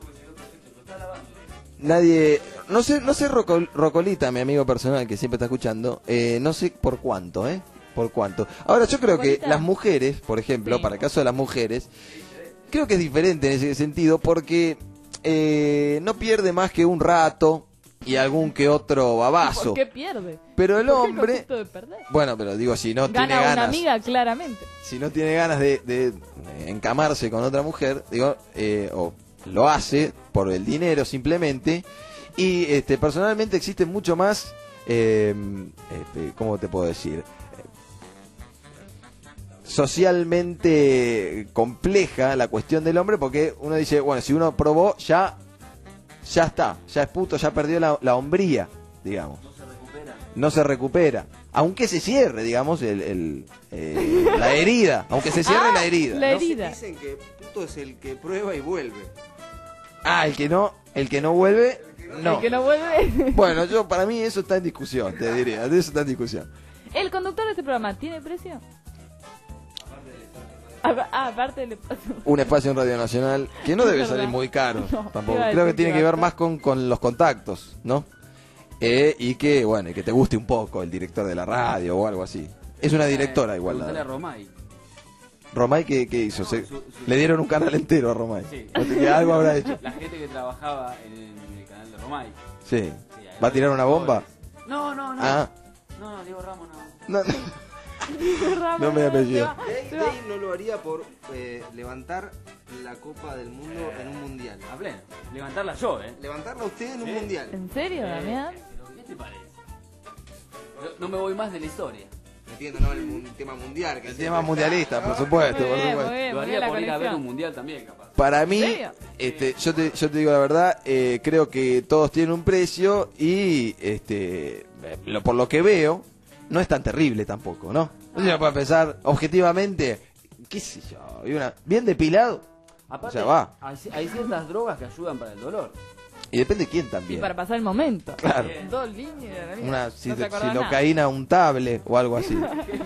Nadie, no sé, no sé Roco- Rocolita, mi amigo personal que siempre está escuchando, eh, no sé por cuánto, ¿eh? Por cuánto. Ahora yo creo que
Rocolita.
las mujeres, por ejemplo,
Sí.
para el caso de las mujeres, creo que es diferente en ese sentido porque eh, no pierde más que un rato y algún que otro babazo.
¿Por qué pierde?
Pero el
¿Por qué
hombre,
concepto de perder?
bueno, pero digo, si no
Gana
tiene
una
ganas,
amiga, claramente.
si no tiene ganas de, de encamarse con otra mujer, digo, eh, o lo hace por el dinero simplemente. Y este, personalmente existe mucho más, eh, este, ¿cómo te puedo decir? Eh, socialmente compleja la cuestión del hombre, porque uno dice, bueno, si uno probó, ya, ya está, ya es puto, ya perdió la, la hombría, digamos. No se recupera. Aunque se cierre, digamos, el, el, eh, la herida. Aunque se cierre
Ah,
la herida.
la
¿no?
herida.
Dicen que puto es el que prueba y vuelve.
Ah, el que no, el que no vuelve, no.
El que no vuelve.
Bueno, yo para mí eso está en discusión, te diría, eso está en discusión.
¿El conductor de este programa tiene precio? Ah, ah, aparte del espacio.
Un espacio en Radio Nacional que no
Es
debe
verdad.
salir muy caro,
No,
tampoco.
iba a
Creo que
decir
tiene
que
que ver
basta.
más con, con los contactos, ¿no? Eh, y que, bueno, y que te guste un poco el director de la radio o algo así. Es una directora igual.
Preguntale a
La...
Romay.
Romay, ¿qué, qué hizo? Se-
Su- su-
Le dieron un canal entero a Romay.
Sí.
O sea, que algo habrá hecho.
La gente que trabajaba en el, en el canal de Romay.
Sí.
Sí,
¿Va a tirar una bomba?
No, no, no.
Ah.
No, no, Diego Ramos no.
No, no me apellido.
Dave, Dave no lo haría por eh, levantar la Copa del Mundo en un mundial.
A pleno. Levantarla yo, ¿eh?
Levantarla usted en un
Sí.
mundial.
¿En serio, Damián?
Pero, ¿qué te parece? No, no me voy más de la historia.
Entiendo, ¿no? El mun- tema mundial. Que
El
siempre
tema
está,
mundialista,
¿no?
por supuesto,
Muy
por
bien,
supuesto.
muy bien,
Lo
muy
haría
bien la
por ir a ver un
conexión.
mundial también, capaz.
Para mí,
¿En serio?
este, yo te, yo te digo la verdad, eh, creo que todos tienen un precio y, este, eh, lo- por lo que veo, no es tan terrible tampoco, ¿no? No se puede pensar objetivamente, qué sé yo, y una, bien depilado,
Aparte,
ya va.
Hay, hay ciertas drogas que ayudan para el dolor.
Y depende de quién
Y
también.
para pasar el momento.
Claro.
Dos líneas. Damián.
Una
No
si-
se acordaba nada.
silocaína untable o algo así.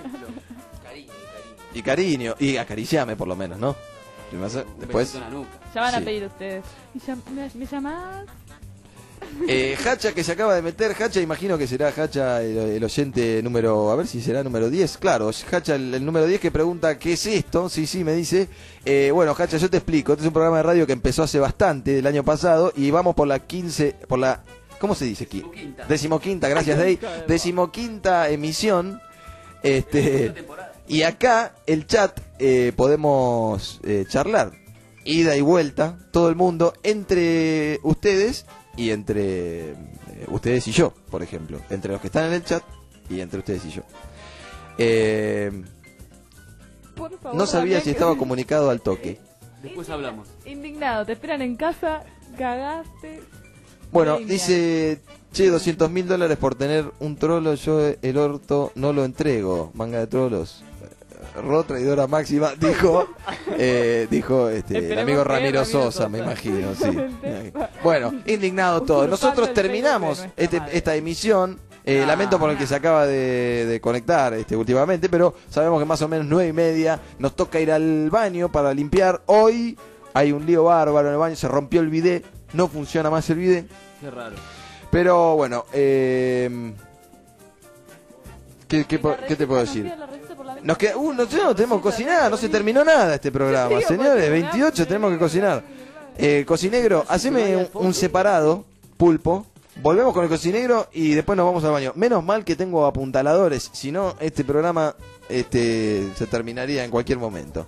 Y cariño, y acariciame por lo menos, ¿no? Y más- Después,
Besito en la nuca.
Ya van a
Sí.
pedir ustedes. ¿Me, llam- me- me llamás?
eh, Hacha que se acaba de meter, Hacha imagino que será Hacha el, el oyente número, a ver si será número diez, claro, Hacha el, el número diez que pregunta ¿qué es esto? Sí, sí, me dice, eh, bueno Hacha, yo te explico, este es un programa de radio que empezó hace bastante, el año pasado, y vamos por la quince, por la, ¿cómo se dice aquí?
Decimoquinta.
Decimoquinta, gracias Dey, decimoquinta emisión, este, Y acá el chat eh, podemos eh, charlar, ida y vuelta, todo el mundo, entre ustedes y entre eh, ustedes y yo, por ejemplo, entre los que están en el chat y entre ustedes y yo. Eh,
Por favor,
no sabía
Damián,
si
que-
estaba comunicado al toque.
Después hablamos.
Indignado, te esperan en casa, cagaste.
Bueno,
Venga.
dice, che, doscientos mil dólares por tener un trolo, yo el orto no lo entrego, manga de trolos. Ro, traidora máxima, dijo, eh, dijo este, el
Esperemos
amigo
que
Ramiro
Ramiro
Sosa,
Sosa.
me imagino, sí.
Exactamente.
Bueno, indignado todo.
Usurpando
Nosotros
el
terminamos
pelo de nuestra
este,
madre.
esta emisión. Eh, lamento por el que se acaba de, de conectar este, últimamente, pero sabemos que más o menos nueve y media nos toca ir al baño para limpiar. Hoy hay un lío bárbaro en el baño, se rompió el bidet, no funciona más el bidet.
Qué raro.
Pero bueno, eh, ¿qué, qué, po- qué te puedo decir? Nos queda, uh, no, no tenemos que cocinar, no se terminó nada este programa, señores, veintiocho tenemos que cocinar. Eh, cocinegro, haceme un, un separado, pulpo. Volvemos con el cocinegro y después nos vamos al baño. Menos mal que tengo apuntaladores, si no este programa este se terminaría en cualquier momento.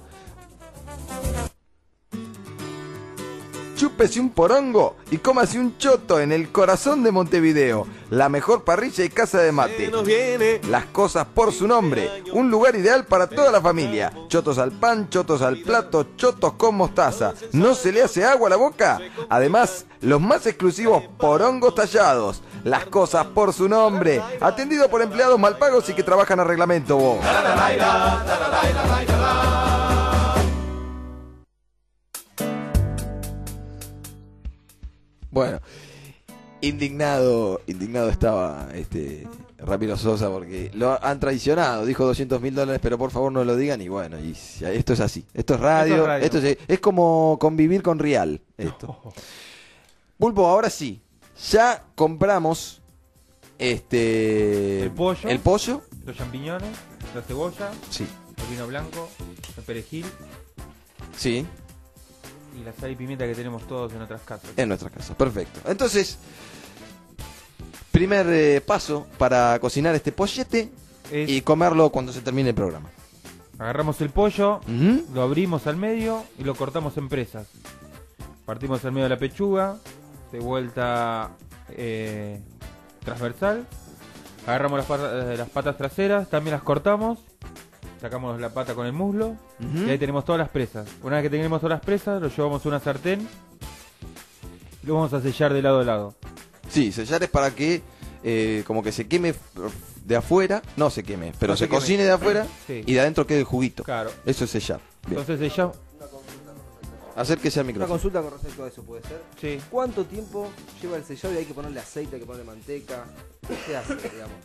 Chúpese un porongo y cómase un choto en el corazón de Montevideo. La mejor parrilla y casa de mate. Las cosas por su nombre. Un lugar ideal para toda la familia. Chotos al pan, chotos al plato, chotos con mostaza. ¿No se le hace agua a la boca? Además, los más exclusivos porongos tallados. Las cosas por su nombre. Atendido por empleados mal pagos y que trabajan a reglamento. Vos. Bueno, indignado, indignado estaba este Ramiro Sosa porque lo han traicionado, dijo doscientos mil dólares, pero por favor no lo digan y bueno, y esto es así, esto es radio,
Esto es radio.
esto es, es como convivir con Real, esto. Pulpo, ahora sí, ya compramos este
El pollo.
el pollo,
Los champiñones, la cebolla,
sí,
el vino blanco, el perejil
sí,
y la sal y pimienta que tenemos todos en otras casas.
en nuestra casa, perfecto. Entonces, primer eh, paso para cocinar este pollete
Es-
y comerlo cuando se termine el programa.
Agarramos el pollo,
Ujú.
lo abrimos al medio y lo cortamos en presas. Partimos al medio de la pechuga, de vuelta eh, transversal. Agarramos las patas, eh, las patas traseras, también las cortamos. Sacamos la pata con el muslo.
Ujú.
Y ahí tenemos todas las presas. Una vez que tenemos todas las presas, lo llevamos a una sartén. Y lo vamos a sellar de lado a lado.
Sí, sellar es para que eh, como que se queme f- de afuera, no se queme, pero
No
se,
se queme.
cocine de afuera
Sí.
y de adentro quede el juguito.
Claro.
Eso es sellar. Bien.
Entonces sellamos.
Acérquese al
Una
micrófono.
consulta con respecto a eso, ¿puede ser?
Sí.
¿Cuánto tiempo lleva el sellado y hay que ponerle aceite, hay que ponerle manteca? ¿Qué hace, digamos?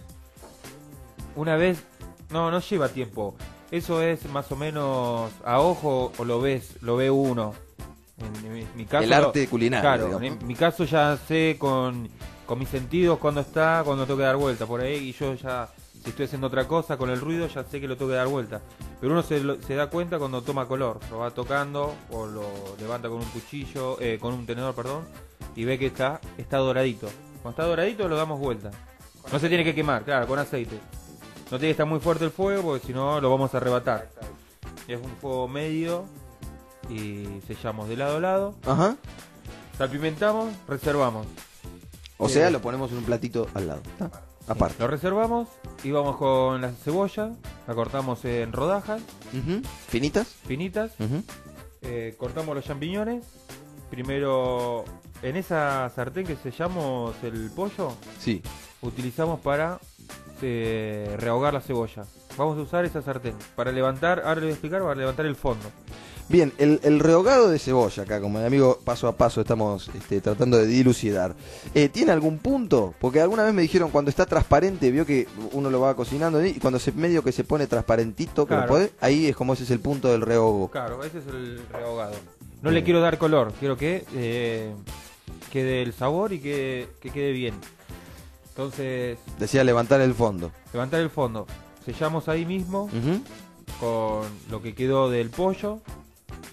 Una vez. No, no lleva tiempo. Eso es más o menos a ojo o lo ves, lo ve uno. En mi, mi caso,
El
lo-
arte culinario,
Claro,
digamos.
en mi caso ya sé con, con mis sentidos cuándo está, cuándo tengo que dar vuelta por ahí. Y yo ya, si estoy haciendo otra cosa con el ruido, ya sé que lo tengo que dar vuelta. Pero uno se, lo- se da cuenta cuando toma color. Lo va tocando o lo levanta con un cuchillo, eh, con un tenedor, perdón. Y ve que está, está doradito. Cuando está doradito lo damos vuelta. No se tiene que quemar, claro, con aceite. No tiene que estar muy fuerte el fuego porque si no lo vamos a arrebatar. Es un fuego medio y sellamos de lado a lado.
Ajá.
Salpimentamos, reservamos.
O
Eh,
sea, lo ponemos en un platito al lado. ¿tá? Aparte.
Lo reservamos y vamos con la cebolla. La cortamos en rodajas
Ujú. ¿Finitas?
finitas.
Ujú.
Eh, cortamos los champiñones. Primero, en esa sartén que sellamos el pollo,
Sí.
utilizamos para eh, rehogar la cebolla. Vamos a usar esa sartén para levantar, ahora le voy a explicar, para levantar el fondo.
Bien, el, el rehogado de cebolla, acá como el amigo paso a paso estamos este, tratando de dilucidar. Eh, ¿Tiene algún punto? Porque alguna vez me dijeron cuando está transparente, vio que uno lo va cocinando y cuando se medio que se pone transparentito, que lo
Claro.
puede, ahí es como ese es el punto del rehogo.
Claro, ese es el rehogado. No le quiero dar color, quiero que eh, quede el sabor y que, que quede bien. Entonces,
Decía levantar el fondo.
levantar el fondo. Sellamos ahí mismo
Ujú.
con lo que quedó del pollo.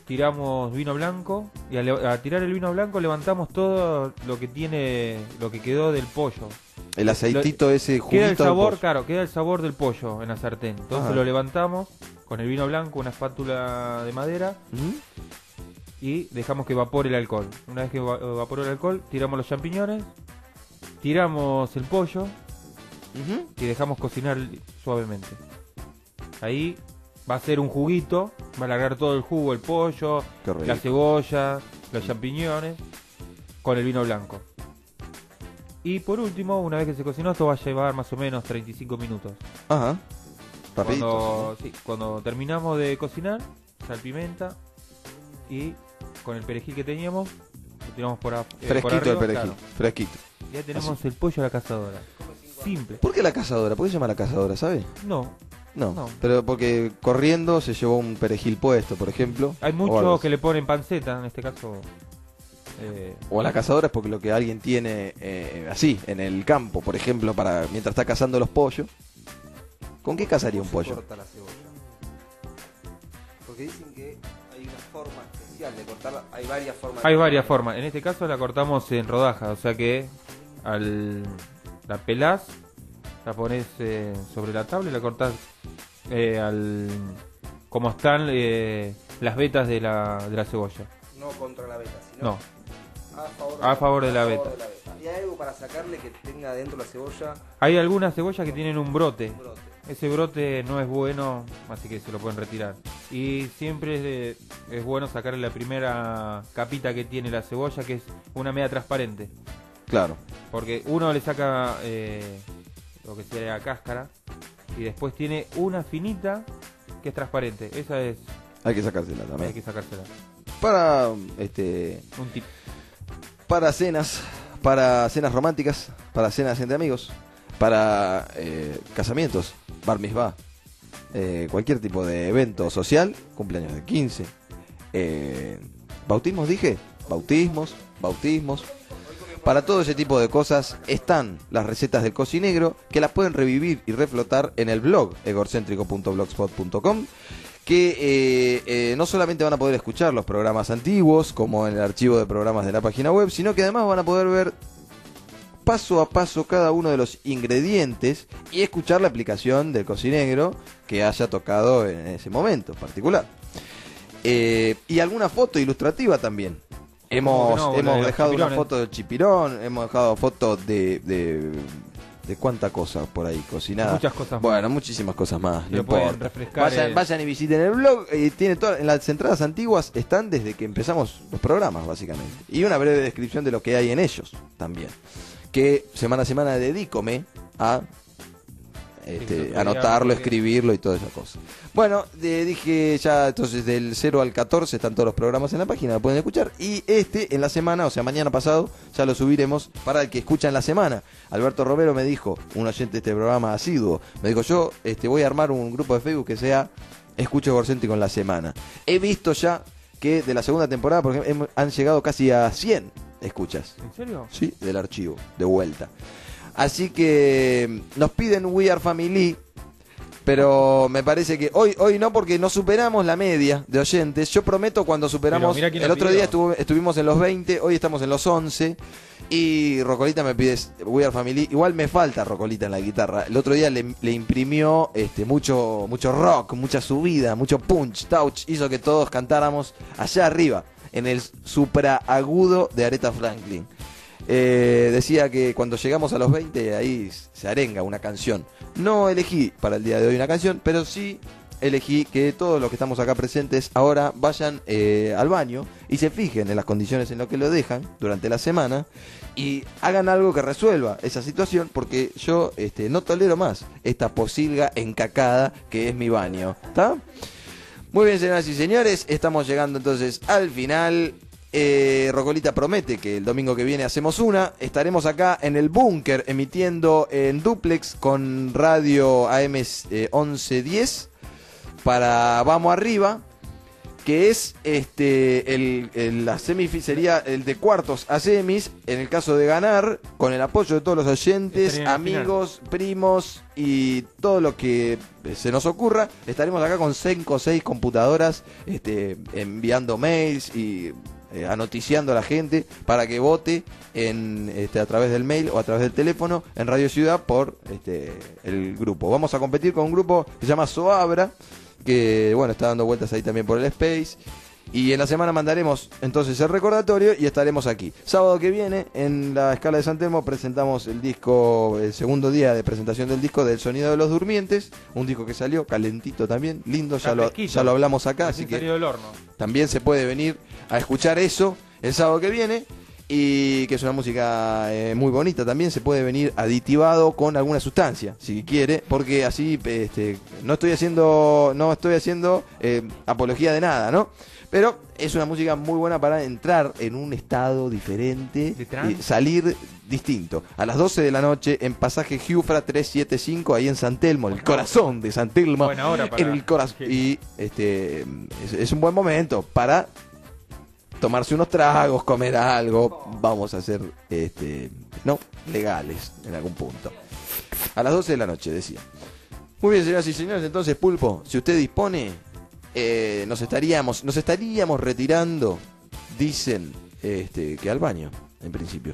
tiramos vino blanco y al, al tirar el vino blanco levantamos todo lo que tiene, lo que quedó del pollo.
El aceitito
Lo-
ese juguito.
Queda el
del
sabor,
pollo.
claro, queda el sabor del pollo en la sartén. Entonces
Ajá.
lo levantamos con el vino blanco, una espátula de madera
Ujú.
y dejamos que evapore el alcohol. Una vez que eva- evaporó el alcohol, tiramos los champiñones, tiramos el pollo
Ujú.
y dejamos cocinar suavemente. Ahí va a ser un juguito, va a largar todo el jugo, el pollo,
Qué rico.
la cebolla, los champiñones, con el vino blanco. Y por último, una vez que se cocinó, esto va a llevar más o menos treinta y cinco minutos.
Ajá. Rapidito.
Cuando, sí, cuando terminamos de cocinar, salpimenta y con el perejil que teníamos, lo tiramos por, a- eh, por
Fresquito
arriba,
el perejil.
claro.
Fresquito.
Ya tenemos
Así.
el pollo a la cazadora. Simple.
¿Por qué la cazadora? ¿Por qué se llama la cazadora, sabe?
No.
No,
No.
pero porque corriendo se llevó un perejil puesto, por ejemplo.
Hay
o algo
muchos
así.
que le ponen panceta, en este caso. eh,
O la cazadora es porque lo que alguien tiene eh, así, en el campo, por ejemplo, para mientras está cazando los pollos. ¿Con qué cazaría un
¿Cómo se
pollo?
corta la cebolla? Porque dicen que hay una forma especial de cortarla. Hay varias formas.
Hay
de
varias
cortarla.
formas. En este caso la cortamos en rodajas, o sea que al la pelás, la pones eh, sobre la tabla y la cortás eh, al como están eh, las vetas de la, de la cebolla.
No contra la beta, sino
No,
a favor,
a favor de la
favor
beta.
de la beta. ¿Y hay algo para sacarle que tenga dentro la cebolla?
Hay algunas cebollas que tienen un brote.
Un brote.
Ese brote no es bueno, así que se lo pueden retirar. Y siempre es, de- es bueno sacarle la primera capita que tiene la cebolla, que es una media transparente.
Claro.
Porque uno le saca eh, lo que sería cáscara y después tiene una finita que es transparente. Esa es,
Hay que sacársela
hay
también.
que sacársela.
Para este
Un tip.
para cenas, para cenas románticas, para cenas entre amigos, para eh, casamientos, bar mitzvah, eh, cualquier tipo de evento social, cumpleaños de quince, eh, bautismos, dije, bautismos, bautismos. Para todo ese tipo de cosas están las recetas del cocinegro, que las pueden revivir y reflotar en el blog egorcéntrico punto blogspot punto com, que eh, eh, no solamente van a poder escuchar los programas antiguos, como en el archivo de programas de la página web, sino que además van a poder ver paso a paso cada uno de los ingredientes y escuchar la aplicación del cocinegro que haya tocado en ese momento particular. Eh, y alguna foto ilustrativa también. Hemos,
no? La de
hemos
los
dejado una
chipirones.
foto del chipirón, hemos dejado fotos de, de, de cuánta cosa por ahí cocinada.
Muchas cosas más.
Bueno, muchísimas cosas más. No
Lo pueden
importa.
refrescar
Vayan,
en-
vayan y visiten el blog. eh, tiene todas, en las entradas antiguas están desde que empezamos los programas, básicamente. Y una breve descripción de lo que hay en ellos también. Que semana a semana dedícome a este,
Sí,
anotarlo,
porque-
escribirlo y toda esa cosa. Bueno, de- dije ya, entonces del cero al catorce están todos los programas en la página, lo pueden escuchar. Y este en la semana, o sea, mañana pasado, ya lo subiremos para el que escucha en la semana. Alberto Romero me dijo, un oyente de este programa asiduo, me dijo, yo este, voy a armar un grupo de Facebook que sea Escucho Egorcéntrico en la semana. He visto ya que de la segunda temporada, por ejemplo, hem- han llegado casi a cien escuchas.
¿En serio?
Sí, del archivo, de vuelta. Así que nos piden We Are Family, pero me parece que hoy hoy no, porque no superamos la media de oyentes. Yo prometo cuando superamos,
Pero mirá quién
el
la
otro
pidió.
día estuvo- estuvimos en los veinte, hoy estamos en los once. Y Rocolita me pide We Are Family. Igual me falta Rocolita en la guitarra. El otro día le, le imprimió este mucho mucho rock, mucha subida, mucho punch, touch. Hizo que todos cantáramos allá arriba, en el supraagudo de Aretha Franklin. Eh, decía que cuando llegamos a los veinte ahí se arenga una canción. No elegí para el día de hoy una canción, pero sí elegí que todos los que estamos acá presentes ahora vayan eh, al baño y se fijen en las condiciones en las que lo dejan durante la semana y hagan algo que resuelva esa situación, porque yo este, no tolero más esta posilga encacada que es mi baño. ¿Está? Muy bien, señoras y señores, estamos llegando entonces al final. Eh, Rocolita promete que el domingo que viene hacemos una. Estaremos acá en el búnker emitiendo en duplex con radio A M eh, once diez para Vamos Arriba, que es este el, el- la semifi sería el de cuartos a semis, en el caso de ganar, con el apoyo de todos los oyentes,
Estaría en la
amigos, primos y todo lo que se nos ocurra. Estaremos acá con cinco o seis computadoras este, enviando mails y eh, anoticiando a la gente para que vote en este, a través del mail o a través del teléfono en Radio Ciudad por este, el grupo. Vamos a competir con un grupo que se llama Soabra, que bueno, está dando vueltas ahí también por el Space. Y en la semana mandaremos entonces el recordatorio y estaremos aquí. Sábado que viene, en la Escala de San Telmo, presentamos el disco, el segundo día de presentación del disco del Sonido de los Durmientes. Un disco que salió calentito también, lindo, ya lo,
fresquito.
ya lo hablamos acá,
Recién
así que
salido del horno.
también se puede venir a escuchar eso el sábado que viene. Y que es una música eh, muy bonita también, se puede venir aditivado con alguna sustancia, si quiere, porque así este, no estoy haciendo, no estoy haciendo eh, apología de nada, ¿no? Pero es una música muy buena para entrar en un estado diferente y salir distinto. A las doce de la noche en pasaje Giufra trescientos setenta y cinco, ahí en San Telmo, el corazón de San Telmo.
Buena hora para-
En el corazón. Y este es, es un buen momento para tomarse unos tragos, comer algo. Vamos a ser este no legales en algún punto. A las doce de la noche, decía. Muy bien, señoras y señores, entonces, Pulpo, si usted dispone, eh, nos estaríamos nos estaríamos retirando, dicen, este que al baño, en principio.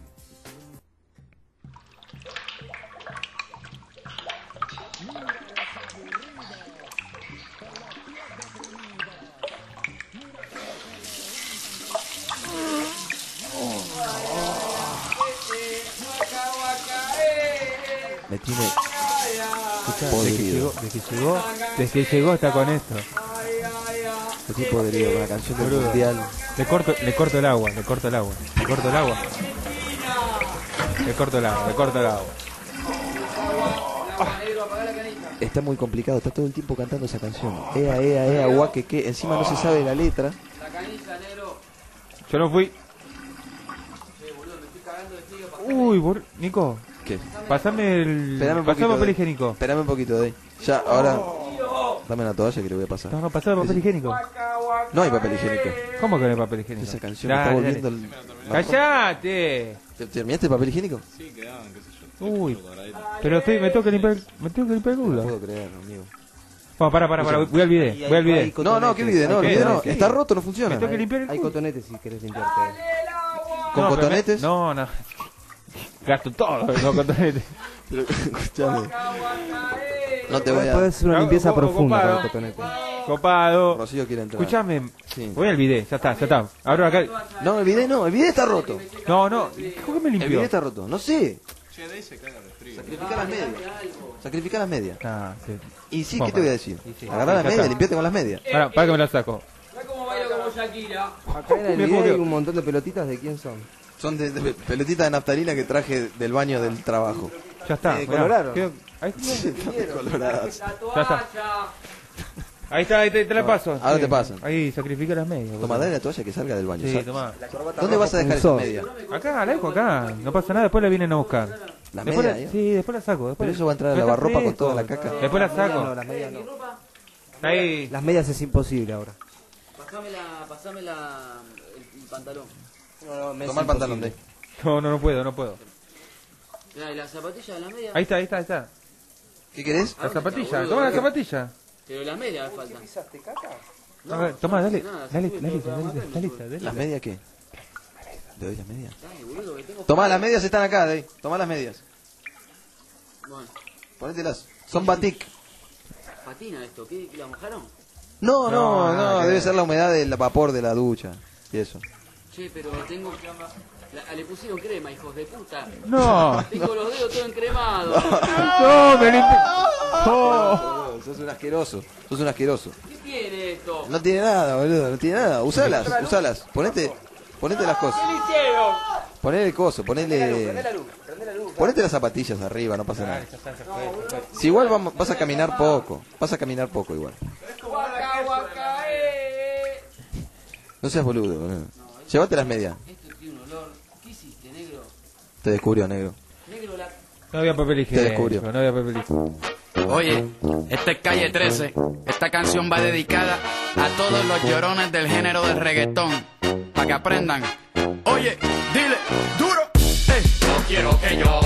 Me tiene
Escuchá, desde que
podrido.
llegó, desde que llegó, desde que llegó está con esto.
Me tiene podrido con la canción del
Boludo.
mundial.
Le corto, le corto el agua, le corto el agua, le corto el agua. Le corto el agua, le corto el agua.
Está muy complicado, está todo el tiempo cantando esa canción. Ea, ea, ea, guaque, que encima no se sabe la letra.
Yo no fui. Uy, bor... Nico.
¿Qué?
Pasame el.
Esperame un
pasame
poquito.
papel
de-
higiénico.
Esperame un poquito de ahí. Ya, ahora. Dame la toalla que le voy a pasar.
No, no, pasame papel higiénico.
No hay papel higiénico.
¿Cómo que no hay papel higiénico?
Esa canción
Dale,
me está
dale.
volviendo. el-
¡Cállate!
¿Te- ¿Terminaste el papel higiénico?
Sí, quedaban, qué sé yo.
Uy, pero estoy, me tengo que limpiar, me tengo que limpiar el
No
culo.
puedo creer, amigo.
Bueno, para, para, para, voy al video, voy al video.
No, no, ¿qué video? No, el
¿Qué?
video no.
¿Qué?
Está roto, no funciona.
Me tengo que limpiar el
Hay
culo.
cotonetes si querés limpiarte.
¿Con
No, pero me-
cotonetes?
No, no. Gasto todo con cotonetes.
Pero, escuchame. No te voy a.
Puedes hacer una limpieza
Copado.
profunda con el cotonete.
Copado.
Rocío quiere entrar.
Escuchame,
Sí.
voy al video, ya está, ya está. Ahora acá.
No, el video no, el video está roto.
No, no, ¿cómo me
El
limpió?
video está roto. No sé.
Che, de ahí se caga de frío.
Sacrifica las medias. Sacrifica las medias.
Ah, sí.
Y sí,
Bueno,
¿qué te voy a decir?
y sí.
Agarrá las
Ya
medias,
está.
limpiate con las medias.
Para, para que me la saco.
Acá en el
Mira cómo
video hay
quedó.
un montón de pelotitas. ¿De quién son?
Son de, de pelotitas de naftalina que traje del baño del trabajo.
Ya está.
Eh,
mirá.
coloraron.
Quedó- Ahí está.
Están coloradas.
Ya está. Ahí está, ahí te, te la paso.
Ahora
Sí.
te pasan.
Ahí, sacrifica las medias.
Toma,
boludo.
dale la toalla que salga del baño.
Sí,
Sal-
tomá.
¿Dónde vas a dejar esa
Sos.
media?
Acá, la dejo acá. No pasa nada, después la vienen a buscar.
¿La
Después
media?
la-
ahí?
Sí, después la saco. Después
Pero eso va a entrar a
Pero está
lavarropa con
fresco.
toda la caca.
Después la
No,
saco.
las medias no.
Ahí.
Las medias es imposible ahora.
Pasame la, pasame la, el, el pantalón.
No, no, me es
Toma el pantalón de
imposible.
ahí.
No, no, no puedo, no puedo.
Mirá, y la zapatilla de la media.
Ahí está, ahí está, ahí está.
¿Qué querés?
La zapatilla, toma la zapatilla.
Pero las medias me faltan.
A ver, toma, dale,
nada,
dale,
se
dale,
fue
dale,
todo
dale, dale, dale.
¿Las medias qué? ¿Le doy las medias?
Dale, boludo, que tengo
Tomá, las medias están acá, de ahí. Tomá las medias.
Bueno,
Ponételas. Son batik.
patina esto, ¿qué? ¿La mojaron?
No, no,
No, nada
no,
que
debe
ver.
ser la humedad del vapor de la ducha. Y eso.
Che, pero tengo... La- le pusieron crema, hijos de puta.
No.
Tengo los dedos todos encremados.
No, me limpié. Oh.
Boludo, sos un asqueroso. Sos un asqueroso.
¿Qué tiene esto?
No tiene nada, boludo. No tiene nada. Usalas, usalas. Ponete, ponete las cosas.
¿Qué le hicieron?
Ponele el coso, ponele. Ponete las zapatillas arriba, no pasa nada. Si igual vamos, vas a caminar poco. Vas a caminar poco igual.
Guaca, guaca, eh.
No seas boludo, boludo. Llévate las medias.
Esto tiene un olor. ¿Qué hiciste, negro?
Te descubrió, negro.
Negro, la...
No había papel
Te
higiénico.
descubrió.
No había papel higiénico.
Oye, esta es Calle trece. Esta canción va dedicada a todos los llorones del género de reggaetón, pa' que aprendan. Oye, dile, duro. Ey. No quiero que yo